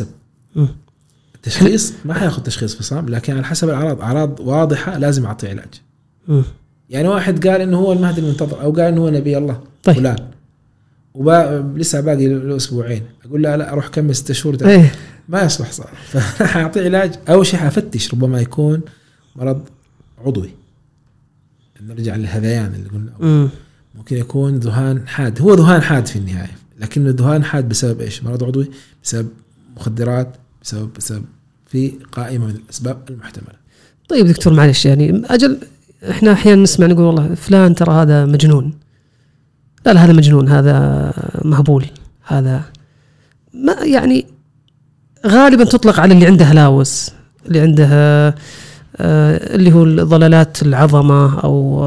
التشخيص ما حياخذ تشخيص فصام، لكن على حسب الأعراض. أعراض واضحة لازم أعطي علاج. م. يعني واحد قال إنه هو المهدي المنتظر أو قال إنه هو نبي الله طيب. فلان ولسه باقي له أسبوعين، أقول له لا أروح كمل ستة شهور ايه. ما يصلح صار. فحأعطي علاج. أول شيء حفتش ربما يكون مرض عضوي، نرجع للهذيان اللي قلنا، ممكن يكون ذهان حاد. هو ذهان حاد في النهاية، لكنه ذهان حاد بسبب إيش؟ مرض عضوي، بسبب مخدرات، بسبب بسبب في قائمة من الأسباب المحتملة. طيب دكتور معلش، يعني أجل إحنا أحيانا نسمع نقول والله فلان ترى هذا مجنون. لا لا هذا مجنون، هذا مهبول، هذا ما يعني غالبا تطلق على اللي عنده هلاوس، اللي عنده آه اللي هو ضلالات العظمة أو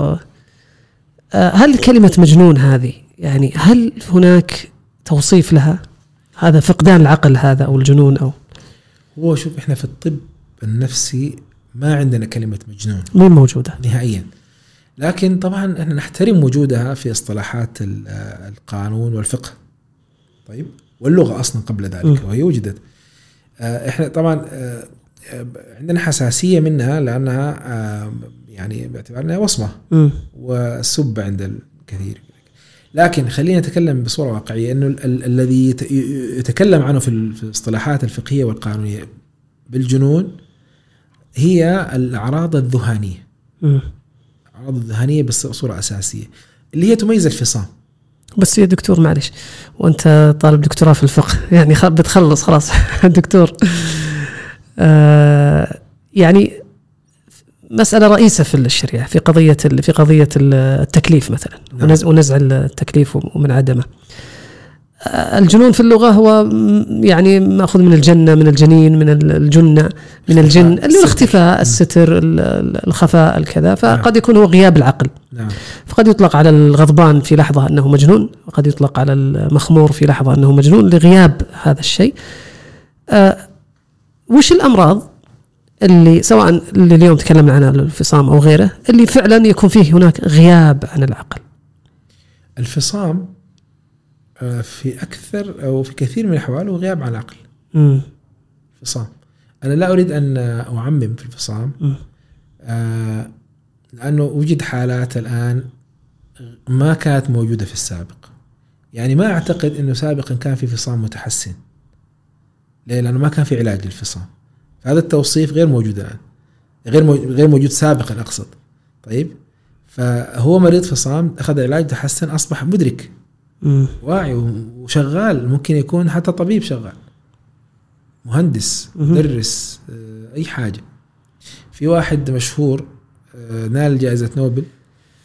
آه هل كلمة مجنون هذه يعني هل هناك توصيف لها؟ هذا فقدان العقل هذا أو الجنون أو هو شوف إحنا في الطب النفسي ما عندنا كلمة مجنون مين موجودة نهائيا، لكن طبعا إحنا نحترم وجودها في اصطلاحات القانون والفقه طيب واللغة أصلا قبل ذلك م. وهي وجدت. إحنا طبعا عندنا حساسية منها لأنها يعني باعتبارنا وصمة م. وسب عند الكثير، لكن خلينا نتكلم بصورة واقعية إنه ال- الذي يتكلم عنه في الاصطلاحات الفقهية والقانونية بالجنون هي الأعراض الذهانية. الأعراض الذهانية بصورة أساسية اللي هي تميز الفصام. بس يا دكتور معلش، وأنت طالب دكتوراه في الفقه يعني بتخلص خلاص دكتور آه يعني مسألة رئيسة في الشريعة في قضية في قضية التكليف مثلا نعم. ونزع التكليف ومن عدمه. الجنون في اللغة هو يعني مأخذ من الجنة، من الجنين، من الجنة، من الجن اللي هو الاختفاء، الستر، الخفاء، الكذا. فقد يكون هو غياب العقل. نعم. فقد يطلق على الغضبان في لحظة أنه مجنون، وقد يطلق على المخمور في لحظة أنه مجنون لغياب هذا الشيء. أه وش الأمراض اللي سواء اللي اليوم تكلمنا عنها الفصام أو غيره اللي فعلا يكون فيه هناك غياب عن العقل؟ الفصام في أكثر أو في كثير من الأحوال هو غياب عن العقل. مم. الفصام أنا لا أريد أن أعمم في الفصام آه لأنه وجد حالات الآن ما كانت موجودة في السابق. يعني ما أعتقد أنه سابقا كان في فصام متحسن، ليه؟ لأنه ما كان في علاج للفصام. هذا التوصيف غير موجود الآن، غير غير موجود سابقا أقصد. طيب فهو مريض فصام أخذ علاج تحسن، أصبح مدرك م. واعي وشغال، ممكن يكون حتى طبيب شغال، مهندس، مدرس، أي حاجة. في واحد مشهور نال جائزة نوبل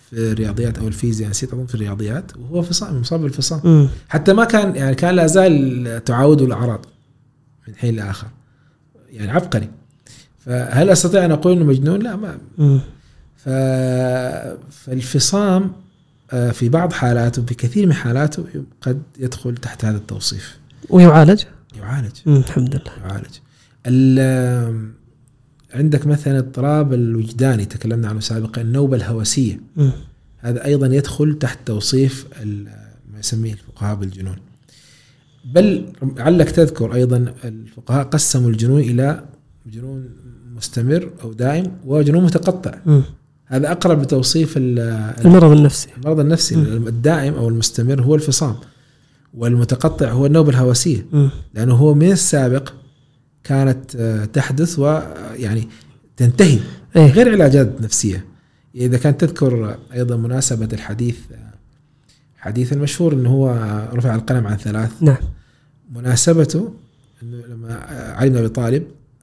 في الرياضيات أو الفيزياء، نسيت أظن في الرياضيات، وهو فصام مصاب بالفصام. حتى ما كان يعني كان لا زال تعاوده الأعراض من حين لآخر، يعني عبقري. فهل أستطيع أن أقول إنه مجنون؟ لا ما. ف... فالفصام في بعض حالاته، في كثير من حالاته قد يدخل تحت هذا التوصيف. ويعالج؟ يعالج الحمد لله يعالج. عندك مثلا اضطراب الوجداني تكلمنا عنه سابقا، النوبة الهوسية، م. هذا أيضا يدخل تحت توصيف ما يسميه الفقهاء بالجنون. بل علك تذكر أيضا الفقهاء قسموا الجنون إلى جنون مستمر أو دائم وجنون متقطع. م. هذا أقرب لتوصيف المرض النفسي. المرض النفسي. م. الدائم أو المستمر هو الفصام، والمتقطع هو النوبة الهوسية، م. لأنه هو من السابق كانت تحدث ويعني تنتهي إيه؟ غير علاجات نفسية. إذا كانت تذكر أيضا مناسبة الحديث، حديث المشهور أنه هو رفع القلم عن ثلاث. نعم. مناسبته أنه لما علي بن أبي طالب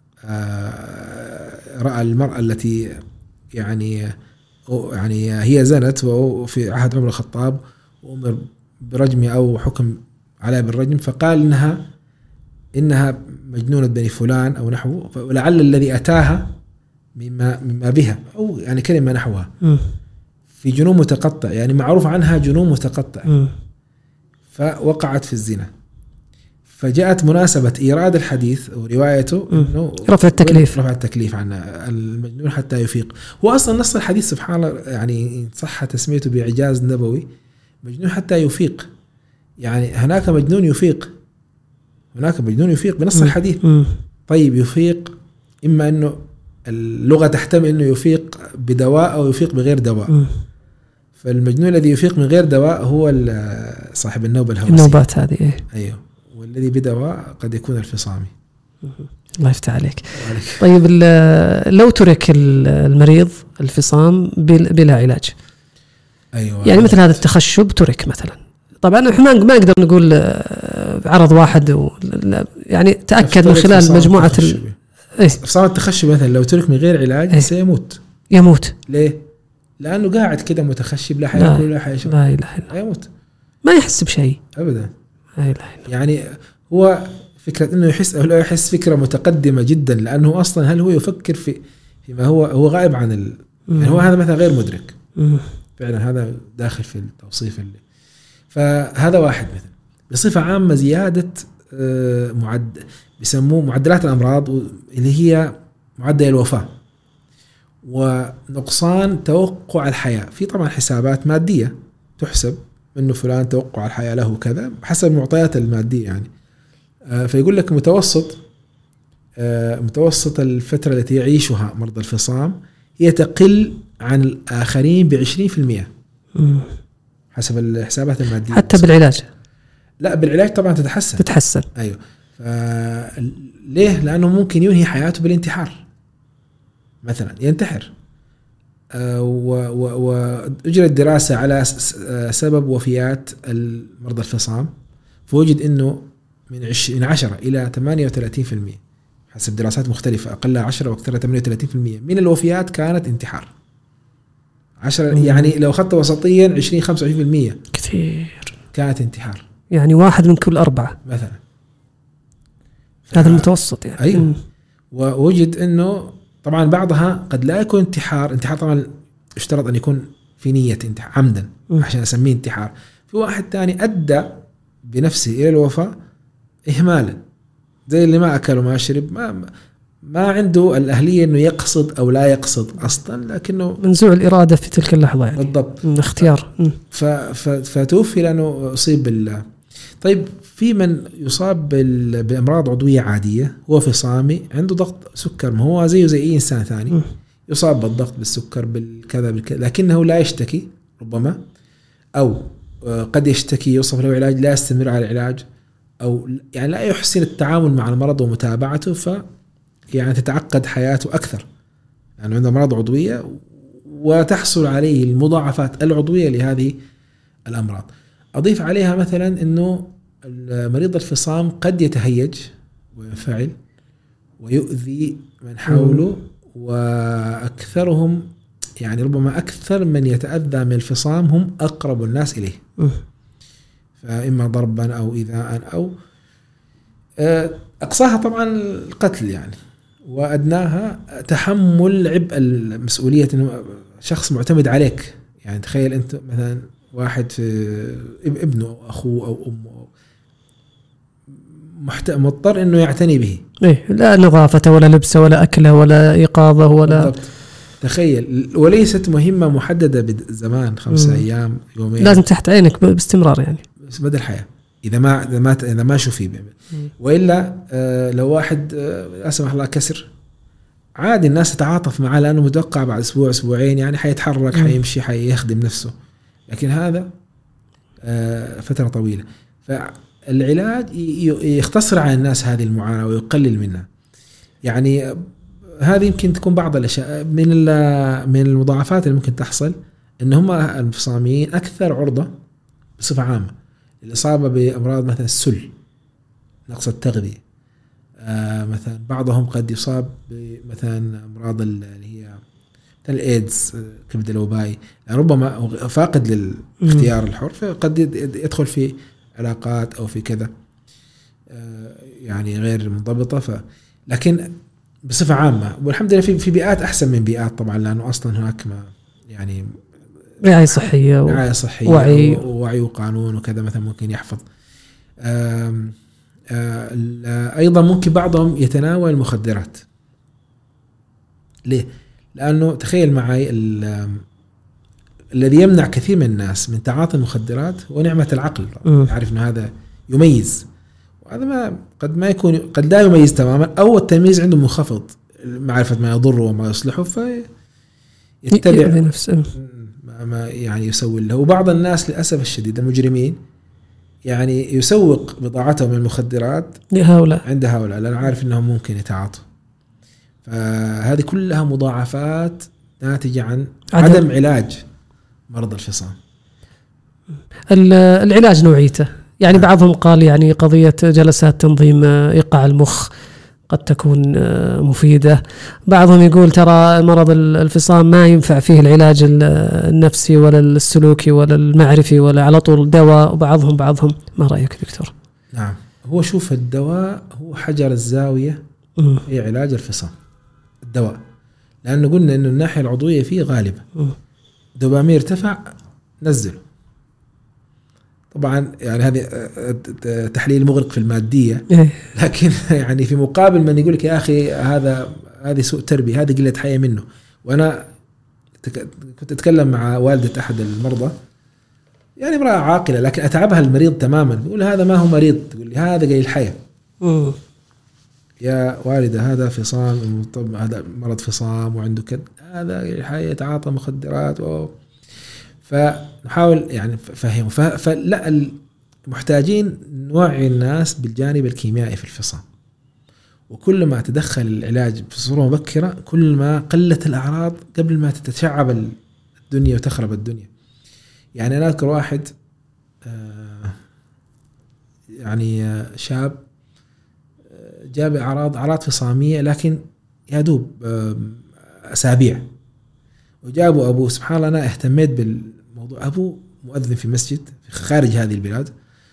رأى المرأة التي يعني يعني هي زنت وفي عهد عمر الخطاب وأمر برجم أو حكم عليها بالرجم، فقال إنها إنها مجنونة بني فلان أو نحوه، ولعل الذي أتاها مما مما بها، أو يعني كلمة نحوها. م. في جنون متقطع، يعني معروف عنها جنون متقطع. م. فوقعت في الزنا، فجاءت مناسبة إيراد الحديث وروايته إنه رفع التكليف رفع التكليف عن المجنون حتى يفيق. هو أصلا نص الحديث سبحان الله يعني صح تسميته بإعجاز نبوي، مجنون حتى يفيق، يعني هناك مجنون يفيق، هناك مجنون يفيق بنص م. الحديث. م. طيب يفيق إما أنه اللغة تحتمل أنه يفيق بدواء أو يفيق بغير دواء. م. فالمجنون الذي يفيق من غير دواء هو صاحب النوبة الهوسية، النوبات هذه. إيه؟ أيوه. والذي بدواء قد يكون الفصامي. الله يفتح عليك. طيب لو ترك المريض الفصام بلا علاج، أيوة، يعني مثل هذا التخشب ترك مثلا، طبعا احنا ما نقدر نقول عرض واحد، يعني تأكد من خلال مجموعة ال... إيه؟ فصام التخشب مثلا لو ترك من غير علاج إيه؟ سيموت. يموت ليه؟ لأنه قاعد كده متخشب، لا حياكل ولا حيشرب، لا إله إلا الله، يموت، ما يحس بشيء أبدا. لا إله إلا الله. يعني هو فكرة إنه يحس أو لا يحس فكرة متقدمة جدا، لأنه أصلا هل هو يفكر في فيما هو هو غائب عن ال... يعني هو هذا مثلا غير مدرك. م. فعلا هذا داخل في التوصيف اللي. فهذا واحد مثلا. بصفة عامة زيادة معد بيسموه معدلات الأمراض اللي هي معدل الوفاة ونقصان توقع الحياة. في طبعا حسابات مادية تحسب إنه فلان توقع الحياة له كذا حسب المعطيات المادية يعني. فيقول لك متوسط متوسط الفترة التي يعيشها مرضى الفصام هي تقل عن الآخرين بعشرين في المئة حسب الحسابات المادية. حتى بالعلاج؟ لا بالعلاج طبعا تتحسن تتحسن أيوه. ليه؟ لأنه ممكن ينهي حياته بالانتحار مثلا، ينتحر. وأجرت دراسة على سبب وفيات المرضى الفصام، فوجد إنه من عشرة إلى ثمانية وثلاثين في المئة حسب دراسات مختلفة، أقلها عشرة وأكثرها ثمانية وثلاثين في المئة من الوفيات كانت انتحار. عشرة يعني لو أخذت وسطيا عشرين خمسة وعشرين في المئة كثير كانت انتحار، يعني واحد من كل أربعة مثلا. هذا المتوسط يعني. أيوه. م. ووجد إنه طبعا بعضها قد لا يكون انتحار، انتحار طبعا اشترط أن يكون في نية انتحار عمدا م. عشان أسميه انتحار. في واحد تاني أدى بنفسه إلى الوفاة إهمالا، زي اللي ما أكل وما شرب، ما ما عنده الأهلية إنه يقصد أو لا يقصد أصلا، لكنه منزوع الإرادة في تلك اللحظة يعني. بالضبط. من اختيار. فتوفي لأنه أصيب بال. طيب في من يصاب بأمراض عضوية عادية هو فصامي عنده ضغط سكر، ما هو زيه زي أي إنسان ثاني م. يصاب بالضغط بالسكر بالكذا بالكذا، لكنه لا يشتكي ربما، أو قد يشتكي يوصف له علاج لا يستمر على العلاج، أو يعني لا يحسن التعامل مع المرض ومتابعته، ف يعني تتعقد حياته أكثر يعني عنده مرض عضوية وتحصل عليه المضاعفات العضوية لهذه الأمراض. أضيف عليها مثلا أنه مريض الفصام قد يتهيج وينفعل ويؤذي من حوله، وأكثرهم يعني ربما أكثر من يتأذى من الفصام هم أقرب الناس إليه، فإما ضربا أو إيذاء أو أقصاها طبعا القتل يعني، وأدناها تحمل عبء المسؤولية إنه شخص معتمد عليك. يعني تخيل أنت مثلا واحد في ابنه أو أخوه أو أمه مضطر إنه يعتني به، إيه لا نظافة ولا لبسه ولا أكله ولا إيقاظه ولا بالضبط. تخيل، وليست مهمة محددة بزمان خمسة مم. أيام يومين، لازم تحت عينك باستمرار يعني مدى الحياة إذا ما إذا ما إذا ما شوفي بيعمل. وإلا آه لو واحد آه أسمح الله كسر عادي الناس تتعاطف معه لأنه متوقع بعد أسبوع أسبوعين يعني حيتحرك مم. حيمشي حيخدم نفسه، لكن هذا آه فترة طويلة. فالعلاج يختصر على الناس هذه المعاناة ويقلل منها. يعني هذه يمكن تكون بعض الأشياء من من المضاعفات اللي ممكن تحصل، إن هم الفصاميين أكثر عرضة بصفة عامة الإصابة بأمراض مثل السل، نقص التغذية، آه مثلا بعضهم قد يصاب بمثلا أمراض اللي هي مثل الإيدز، كبد الوبائي، يعني ربما فاقد للاختيار الحر فقد يدخل في علاقات أو في كذا آه يعني غير منضبطة. ف لكن بصفة عامة والحمد لله في في بيئات أحسن من بيئات طبعا، لأنه أصلا هناك ما يعني رعاية صحية رعاية صحية ووعي ووعي وقانون وكذا مثلا ممكن يحفظ. آم آم أيضا ممكن بعضهم يتناول المخدرات. ليه؟ لأنه تخيل معي الذي يمنع كثير من الناس من تعاطي المخدرات هو نعمة العقل. يعرف أنه هذا يميز، وهذا ما قد ما يكون قد لا يميز تماما، أو التمييز عنده منخفض، معرفة ما يضره وما يصلحه فيتبع نفسه ما يعني يسوي له. وبعض الناس للأسف الشديد المجرمين يعني يسوق بضاعتهم من المخدرات لهؤلاء عند هؤلاء لأنه عارف أنهم ممكن يتعاطوا. فهذه كلها مضاعفات ناتجة عن عدم, عدم علاج مرض الفصام. العلاج نوعيته يعني بعضهم قال يعني قضية جلسات تنظيم إيقاع المخ قد تكون مفيدة، بعضهم يقول ترى مرض الفصام ما ينفع فيه العلاج النفسي ولا السلوكي ولا المعرفي ولا على طول دواء، وبعضهم بعضهم ما رأيك دكتور؟ نعم، هو شوف الدواء هو حجر الزاوية في علاج الفصام الدواء، لأنه قلنا إنه الناحية العضوية فيه غالبة دوبامين ارتفع نزله. طبعا يعني هذه تحليل مغرق في المادية، لكن يعني في مقابل من يقول لك يا أخي هذا هذه سوء تربية، هذه قلة حياة منه. وأنا كنت أتكلم مع والدة أحد المرضى يعني امرأة عاقلة لكن أتعبها المريض تماما، يقول هذا ما هو مريض، تقول لي هذا قليل الحياة. يا والدة هذا فصام، طب هذا مرض فصام وعنده كذا، هذا قليل الحياة يتعاطى مخدرات و فنحاول يعني فهمه. فلا محتاجين نوعي الناس بالجانب الكيميائي في الفصام، وكل ما تدخل العلاج بصورة مبكرة كل ما قلت الأعراض قبل ما تتشعب الدنيا وتخرب الدنيا. يعني أنا أذكر واحد يعني شاب جاب أعراض أعراض فصامية لكن يدوب أسابيع، وجابوا أبوه. سبحان الله أنا اهتميت بالموضوع. أبوه مؤذن في مسجد خارج هذه البلاد،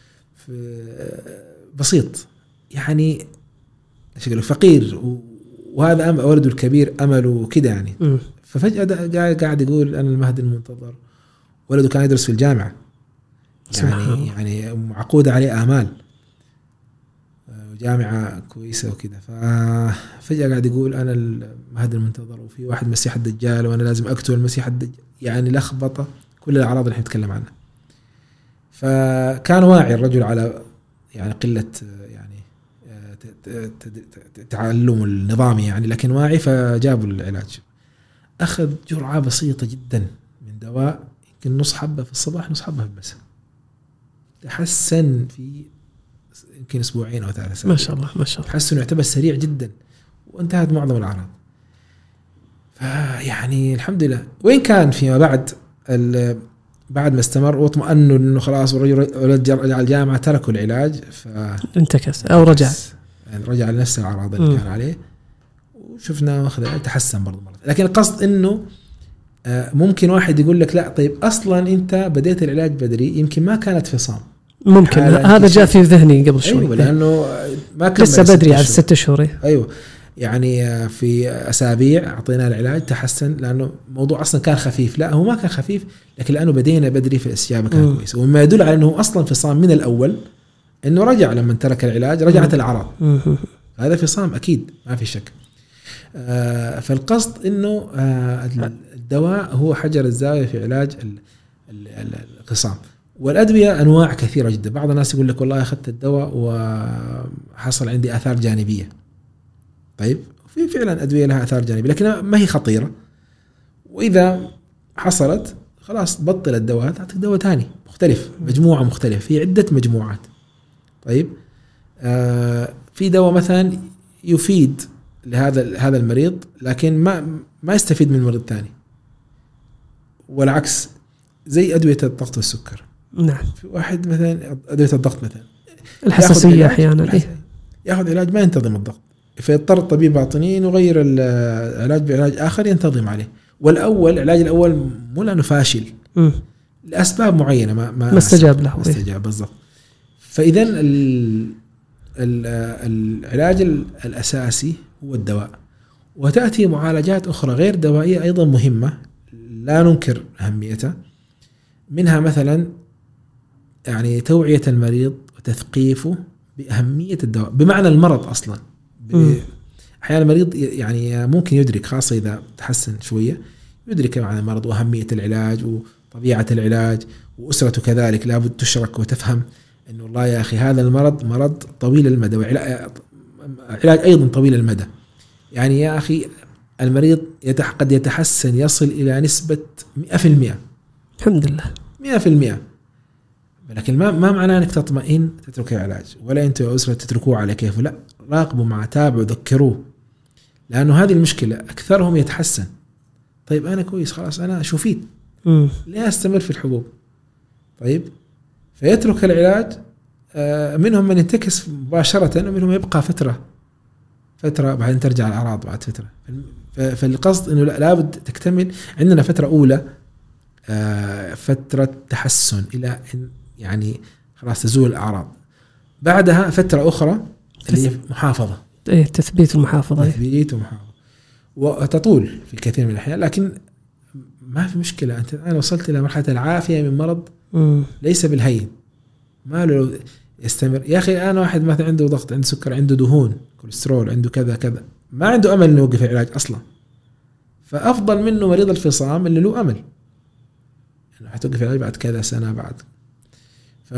بسيط يعني شكله فقير، وهذا ولده الكبير أمله وكده يعني. ففجأة قاعد يقول أنا المهدي المنتظر، ولده كان يدرس في الجامعة يعني يعني معقود عليه آمال، جامعة كويسة وكده. ففجأة قاعد يقول أنا المهدي المنتظر وفي واحد مسيح الدجال وأنا لازم أقتل المسيح الدجال، يعني لخبطة كل الأعراض اللي نتكلم عنها. فكان واعي الرجل على يعني قلة يعني تعلم النظامي يعني، لكن واعي. فجابوا العلاج، أخذ جرعة بسيطة جدا من دواء يمكن نص حبة في الصباح نص حبة في المساء، تحسن في يمكن أسبوعين أو ثلاثة ما شاء الله ما شاء الله، تحسن يعتبر سريع جدا وانتهت معظم الأعراض. فيعني الحمد لله. وين كان فيما بعد بعد ما استمر واطمأنوا إنه خلاص الرجل رجع الجامعة تركوا العلاج فانتكس أو رجع يعني رجع لنفس الأعراض اللي م. كان عليه، وشفنا أخذ تحسن برضو مرة. لكن القصد إنه ممكن واحد يقول لك لا طيب أصلا أنت بديت العلاج بدري، يمكن ما كانت فصام، ممكن هذا جاء في ذهني قبل شوي. أيوة لأنه ما كان لسه بدري على ست شهور. أيوة يعني في أسابيع أعطينا العلاج تحسن، لأنه موضوع أصلا كان خفيف. لا هو ما كان خفيف، لكن لأنه بدينا بدري في الاستجابة كان كويس، وما يدل على أنه أصلا فصام من الأول، أنه رجع لما ترك العلاج رجعت الأعراض. هذا فصام أكيد ما في شك. آه فالقصد أنه آه الدواء هو حجر الزاوية في علاج الفصام. والأدوية أنواع كثيرة جدا. بعض الناس يقول لك والله أخذت الدواء وحصل عندي آثار جانبية. طيب في فعلا أدوية لها آثار جانبية لكن ما هي خطيرة، وإذا حصلت خلاص بطل الدواء، تعطيك دواء ثاني مختلف، مجموعة مختلفة في عدة مجموعات. طيب آه في دواء مثلا يفيد لهذا هذا المريض لكن ما ما يستفيد من المريض الثاني، والعكس زي أدوية الضغط والسكر. نعم. في واحد مثلا أدوية الضغط مثلا الحساسية أحيانا يأخذ علاج ما ينتظم الضغط، فيضطر الطبيب باطنين وغير العلاج بعلاج آخر ينتظم عليه. والأول العلاج الأول مو لأنه فاشل، م. لأسباب معينة ما ما استجاب له. ما استجاب بالضبط. فإذا العلاج الأساسي هو الدواء، وتأتي معالجات أخرى غير دوائية أيضا مهمة لا ننكر أهميتها. منها مثلا يعني توعية المريض وتثقيفه بأهمية الدواء بمعنى المرض أصلا. أحيانا المريض يعني ممكن يدرك، خاصة إذا تحسن شوية، يدرك معنى المرض وأهمية العلاج وطبيعة العلاج، وأسرته كذلك لابد تشرك وتفهم إنه والله يا أخي هذا المرض مرض طويل المدى وعلاج أيضا طويل المدى. يعني يا أخي المريض قد يتحسن يصل إلى نسبة مئة في المئة الحمد لله مئة في المئة، لكن ما ما معناه أنك تطمئن تترك العلاج، ولا أنت وأسرة تتركوه على كيفه. لا، راقبوا مع تابعوا ذكروه، لأنه هذه المشكلة أكثرهم يتحسن. طيب أنا كويس خلاص أنا شفيت، ليه أستمر في الحبوب؟ طيب فيترك العلاج. منهم من ينتكس مباشرة ومنهم يبقى فترة فترة بعدين ترجع الأعراض بعد فترة. فالقصد إنه لابد تكتمل عندنا فترة أولى، فترة تحسن إلى إن يعني خلاص تزول الأعراض. بعدها فترة أخرى اللي هي محافظة، إيه تثبيت المحافظة، تثبيت ومحافظة، وتطول في الكثير من الأحيان. لكن ما في مشكلة، أنت الآن وصلت إلى مرحلة العافية من مرض م. ليس بالهين، ما له يستمر. يا أخي أنا واحد مثلا عنده ضغط، عنده سكر، عنده دهون، كوليسترول، عنده كذا كذا، ما عنده أمل إنه يوقف العلاج أصلا. فأفضل منه مريض الفصام اللي له أمل إنه حتوقف العلاج بعد كذا سنة بعد. ف...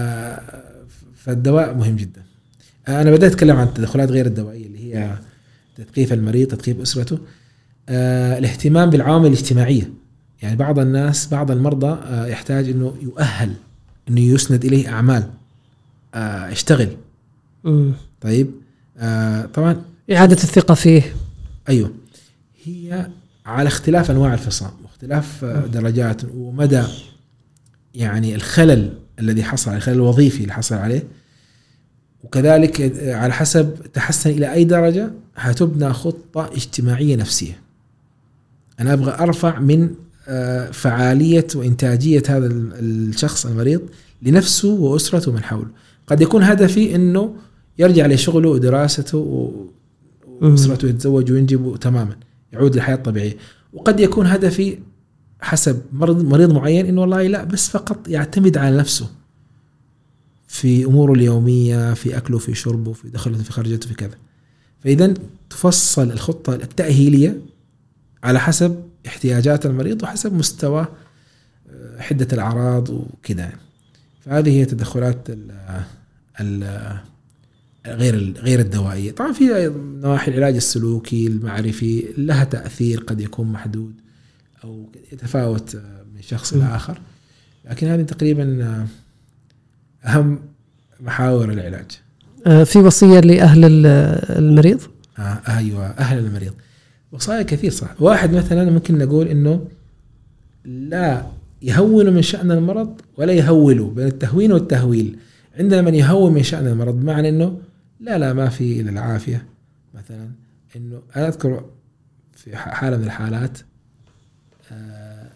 فالدواء مهم جدا. أنا بدأت أتكلم عن التدخلات غير الدوائية اللي هي تثقيف المريض، تثقيف أسرته، آه، الاهتمام بالعوامل الاجتماعية. يعني بعض الناس بعض المرضى آه، يحتاج إنه يؤهل إنه يسند إليه أعمال، آه، يشتغل. م. طيب آه، طبعا إعادة الثقة فيه. أيوه، هي على اختلاف أنواع الفصام واختلاف آه، درجات ومدى يعني الخلل الذي حصل عليه، الخلل الوظيفي اللي حصل عليه، وكذلك على حسب تحسن إلى أي درجة هتبنى خطة اجتماعية نفسية. أنا أبغى أرفع من فعالية وإنتاجية هذا الشخص المريض لنفسه وأسرته من حوله. قد يكون هدفي أنه يرجع لشغله ودراسته وأسرته، يتزوج وينجب تماما، يعود للحياة الطبيعية. وقد يكون هدفي حسب مرض مريض معين إنه والله لا بس فقط يعتمد على نفسه في أموره اليومية، في أكله، في شربه، في دخله، في خرجته، في كذا. فإذا تفصل الخطة التأهيلية على حسب احتياجات المريض وحسب مستوى حدة الأعراض وكذا. فهذه هي تدخلات ال ال غير غير الدوائية. طبعا في نواحي العلاج السلوكي المعرفي لها تأثير قد يكون محدود أو يتفاوت من شخص إلى آخر، لكن هذه تقريبا أهم محاور العلاج. في وصية لأهل المريض؟ آه أيوة، أهل المريض وصايا كثير صح. واحد مثلا ممكن نقول إنه لا يهونوا من شأن المرض ولا يهولوا، بين التهوين والتهويل. عندنا من يهون من شأن المرض بمعنى إنه لا لا ما في إلا العافية. مثلا إنه أنا أذكر في حالة من الحالات آه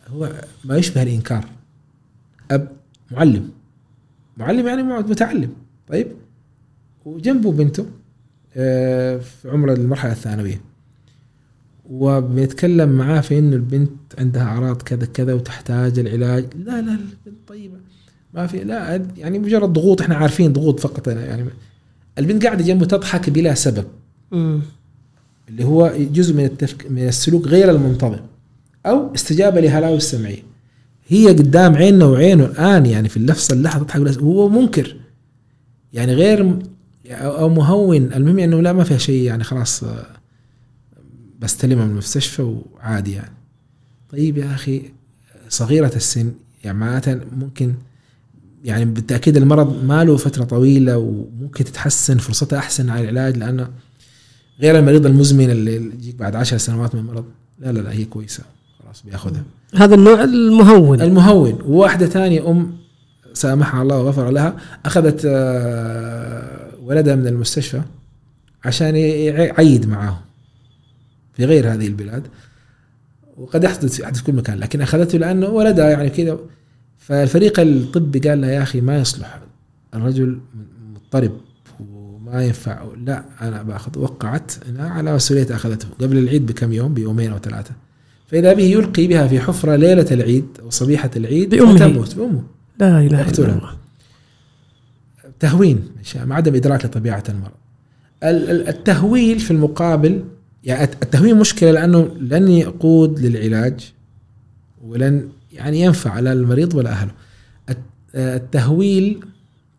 هو ما يشبه الإنكار. أب معلم معلم يعني متعلم، طيب، وجنبه بنته في عمر المرحلة الثانوية، وبنتكلم معاه في إنه البنت عندها أعراض كذا كذا وتحتاج العلاج. لا لا البنت طيبة ما في، لا يعني مجرد ضغوط، إحنا عارفين ضغوط فقط يعني. البنت قاعدة جنبه تضحك بلا سبب، م. اللي هو جزء من التفك... من السلوك غير المنتظم أو استجابة لهلاوس السمعية. هي قدام عيننا وعينه الآن يعني في نفس اللحظة تضحك، وهو منكر يعني غير أو مهون. المهم أنه لا ما فيها شيء يعني خلاص بستلمها من المستشفى وعادي يعني. طيب يا أخي صغيرة السن يعني معناتها ممكن يعني بالتأكيد المرض ما له فترة طويلة وممكن تتحسن فرصتها أحسن على العلاج، لأنه غير المريض المزمن اللي يجيك بعد عشر سنوات من المرض. لا لا لا هي كويسة خلاص بياخذها. هذا النوع المهون المهون. وواحدة تانية أم سامحها الله وغفر لها أخذت ولدها من المستشفى عشان يعيد معاه في غير هذه البلاد، وقد يحدث في كل مكان، لكن أخذته لأنه ولدها يعني كده. فالفريق الطبي قال له يا أخي ما يصلح، الرجل مضطرب وما ينفع. لا أنا بأخذ. وقعت على مسؤولية أخذته قبل العيد بكم يوم، بيومين أو ثلاثة، فإذا به يلقي بها في حفرة ليلة العيد أو صبيحة العيد فتموت بأمه. لا إله إلا الله. تهوين مع عدم إدراك لطبيعة المرض. التهويل في المقابل يعني التهوين مشكلة، لأنه لن يقود للعلاج ولن يعني ينفع لا المريض ولا أهله. التهويل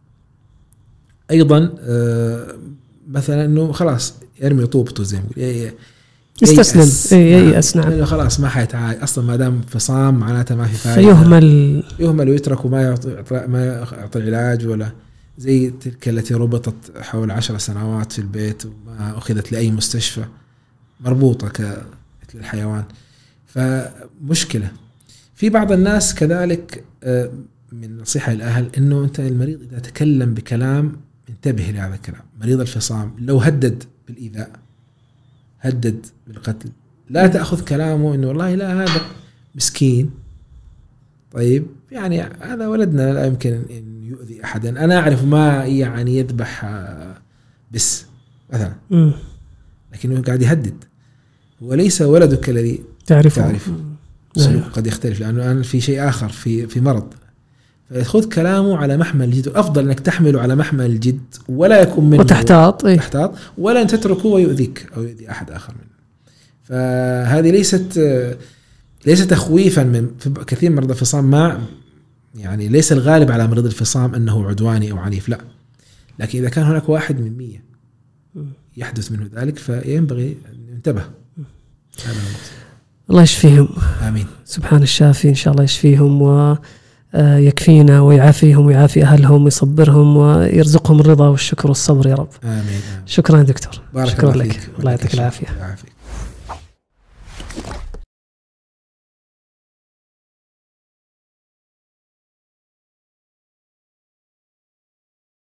أيضا مثلا أنه خلاص يرمي طوبته زي ما يقول، يستسلم ييأس. نعم لأنه خلاص ما حيتعالج أصلا، ما دام انفصام معناته ما في فائدة، فيهمل يهمل ويترك وما يعطي ما يعطي العلاج. ولا زي تلك التي ربطت حول عشر سنوات في البيت وما أخذت لأي مستشفى، مربوطة كمثل الحيوان. فمشكلة. في بعض الناس كذلك من نصيحة للأهل إنه أنت المريض إذا تكلم بكلام انتبه لهذا الكلام. مريض الفصام لو هدد بالإيذاء، هدد بالقتل، لا تأخذ كلامه إنه والله لا هذا مسكين، طيب يعني هذا ولدنا لا يمكن أن يؤذي أحدا، أنا أعرف ما يعني يذبح بس مثلا، لكنه قاعد يهدد، وليس ولدك الذي تعرفه, تعرفه. سلوك قد يختلف لأنه الآن في شيء آخر، في في مرض. فيأخذ كلامه على محمل الجد، أفضل أنك تحمله على محمل الجد ولا يكون منه وتحتاط إيه؟ تحتاط، ولا أن تتركه ويؤذيك أو يؤذي أحد آخر منه. فهذه ليست ليس تخويفا من كثير من مرضى الفصام. ما يعني ليس الغالب على مريض الفصام أنه عدواني أو عنيف، لا، لكن إذا كان هناك واحد من مية يحدث منه ذلك فينبغي أن ينتبه. الله يشفيهم، آمين. سبحان الشافي، إن شاء الله يشفيهم ويكفينا ويعافيهم ويعافي أهلهم ويصبرهم ويرزقهم الرضا والشكر والصبر يا رب. آمين. شكرا دكتور، بارك شكرا الله لك، فيك. الله يعطيك العافية.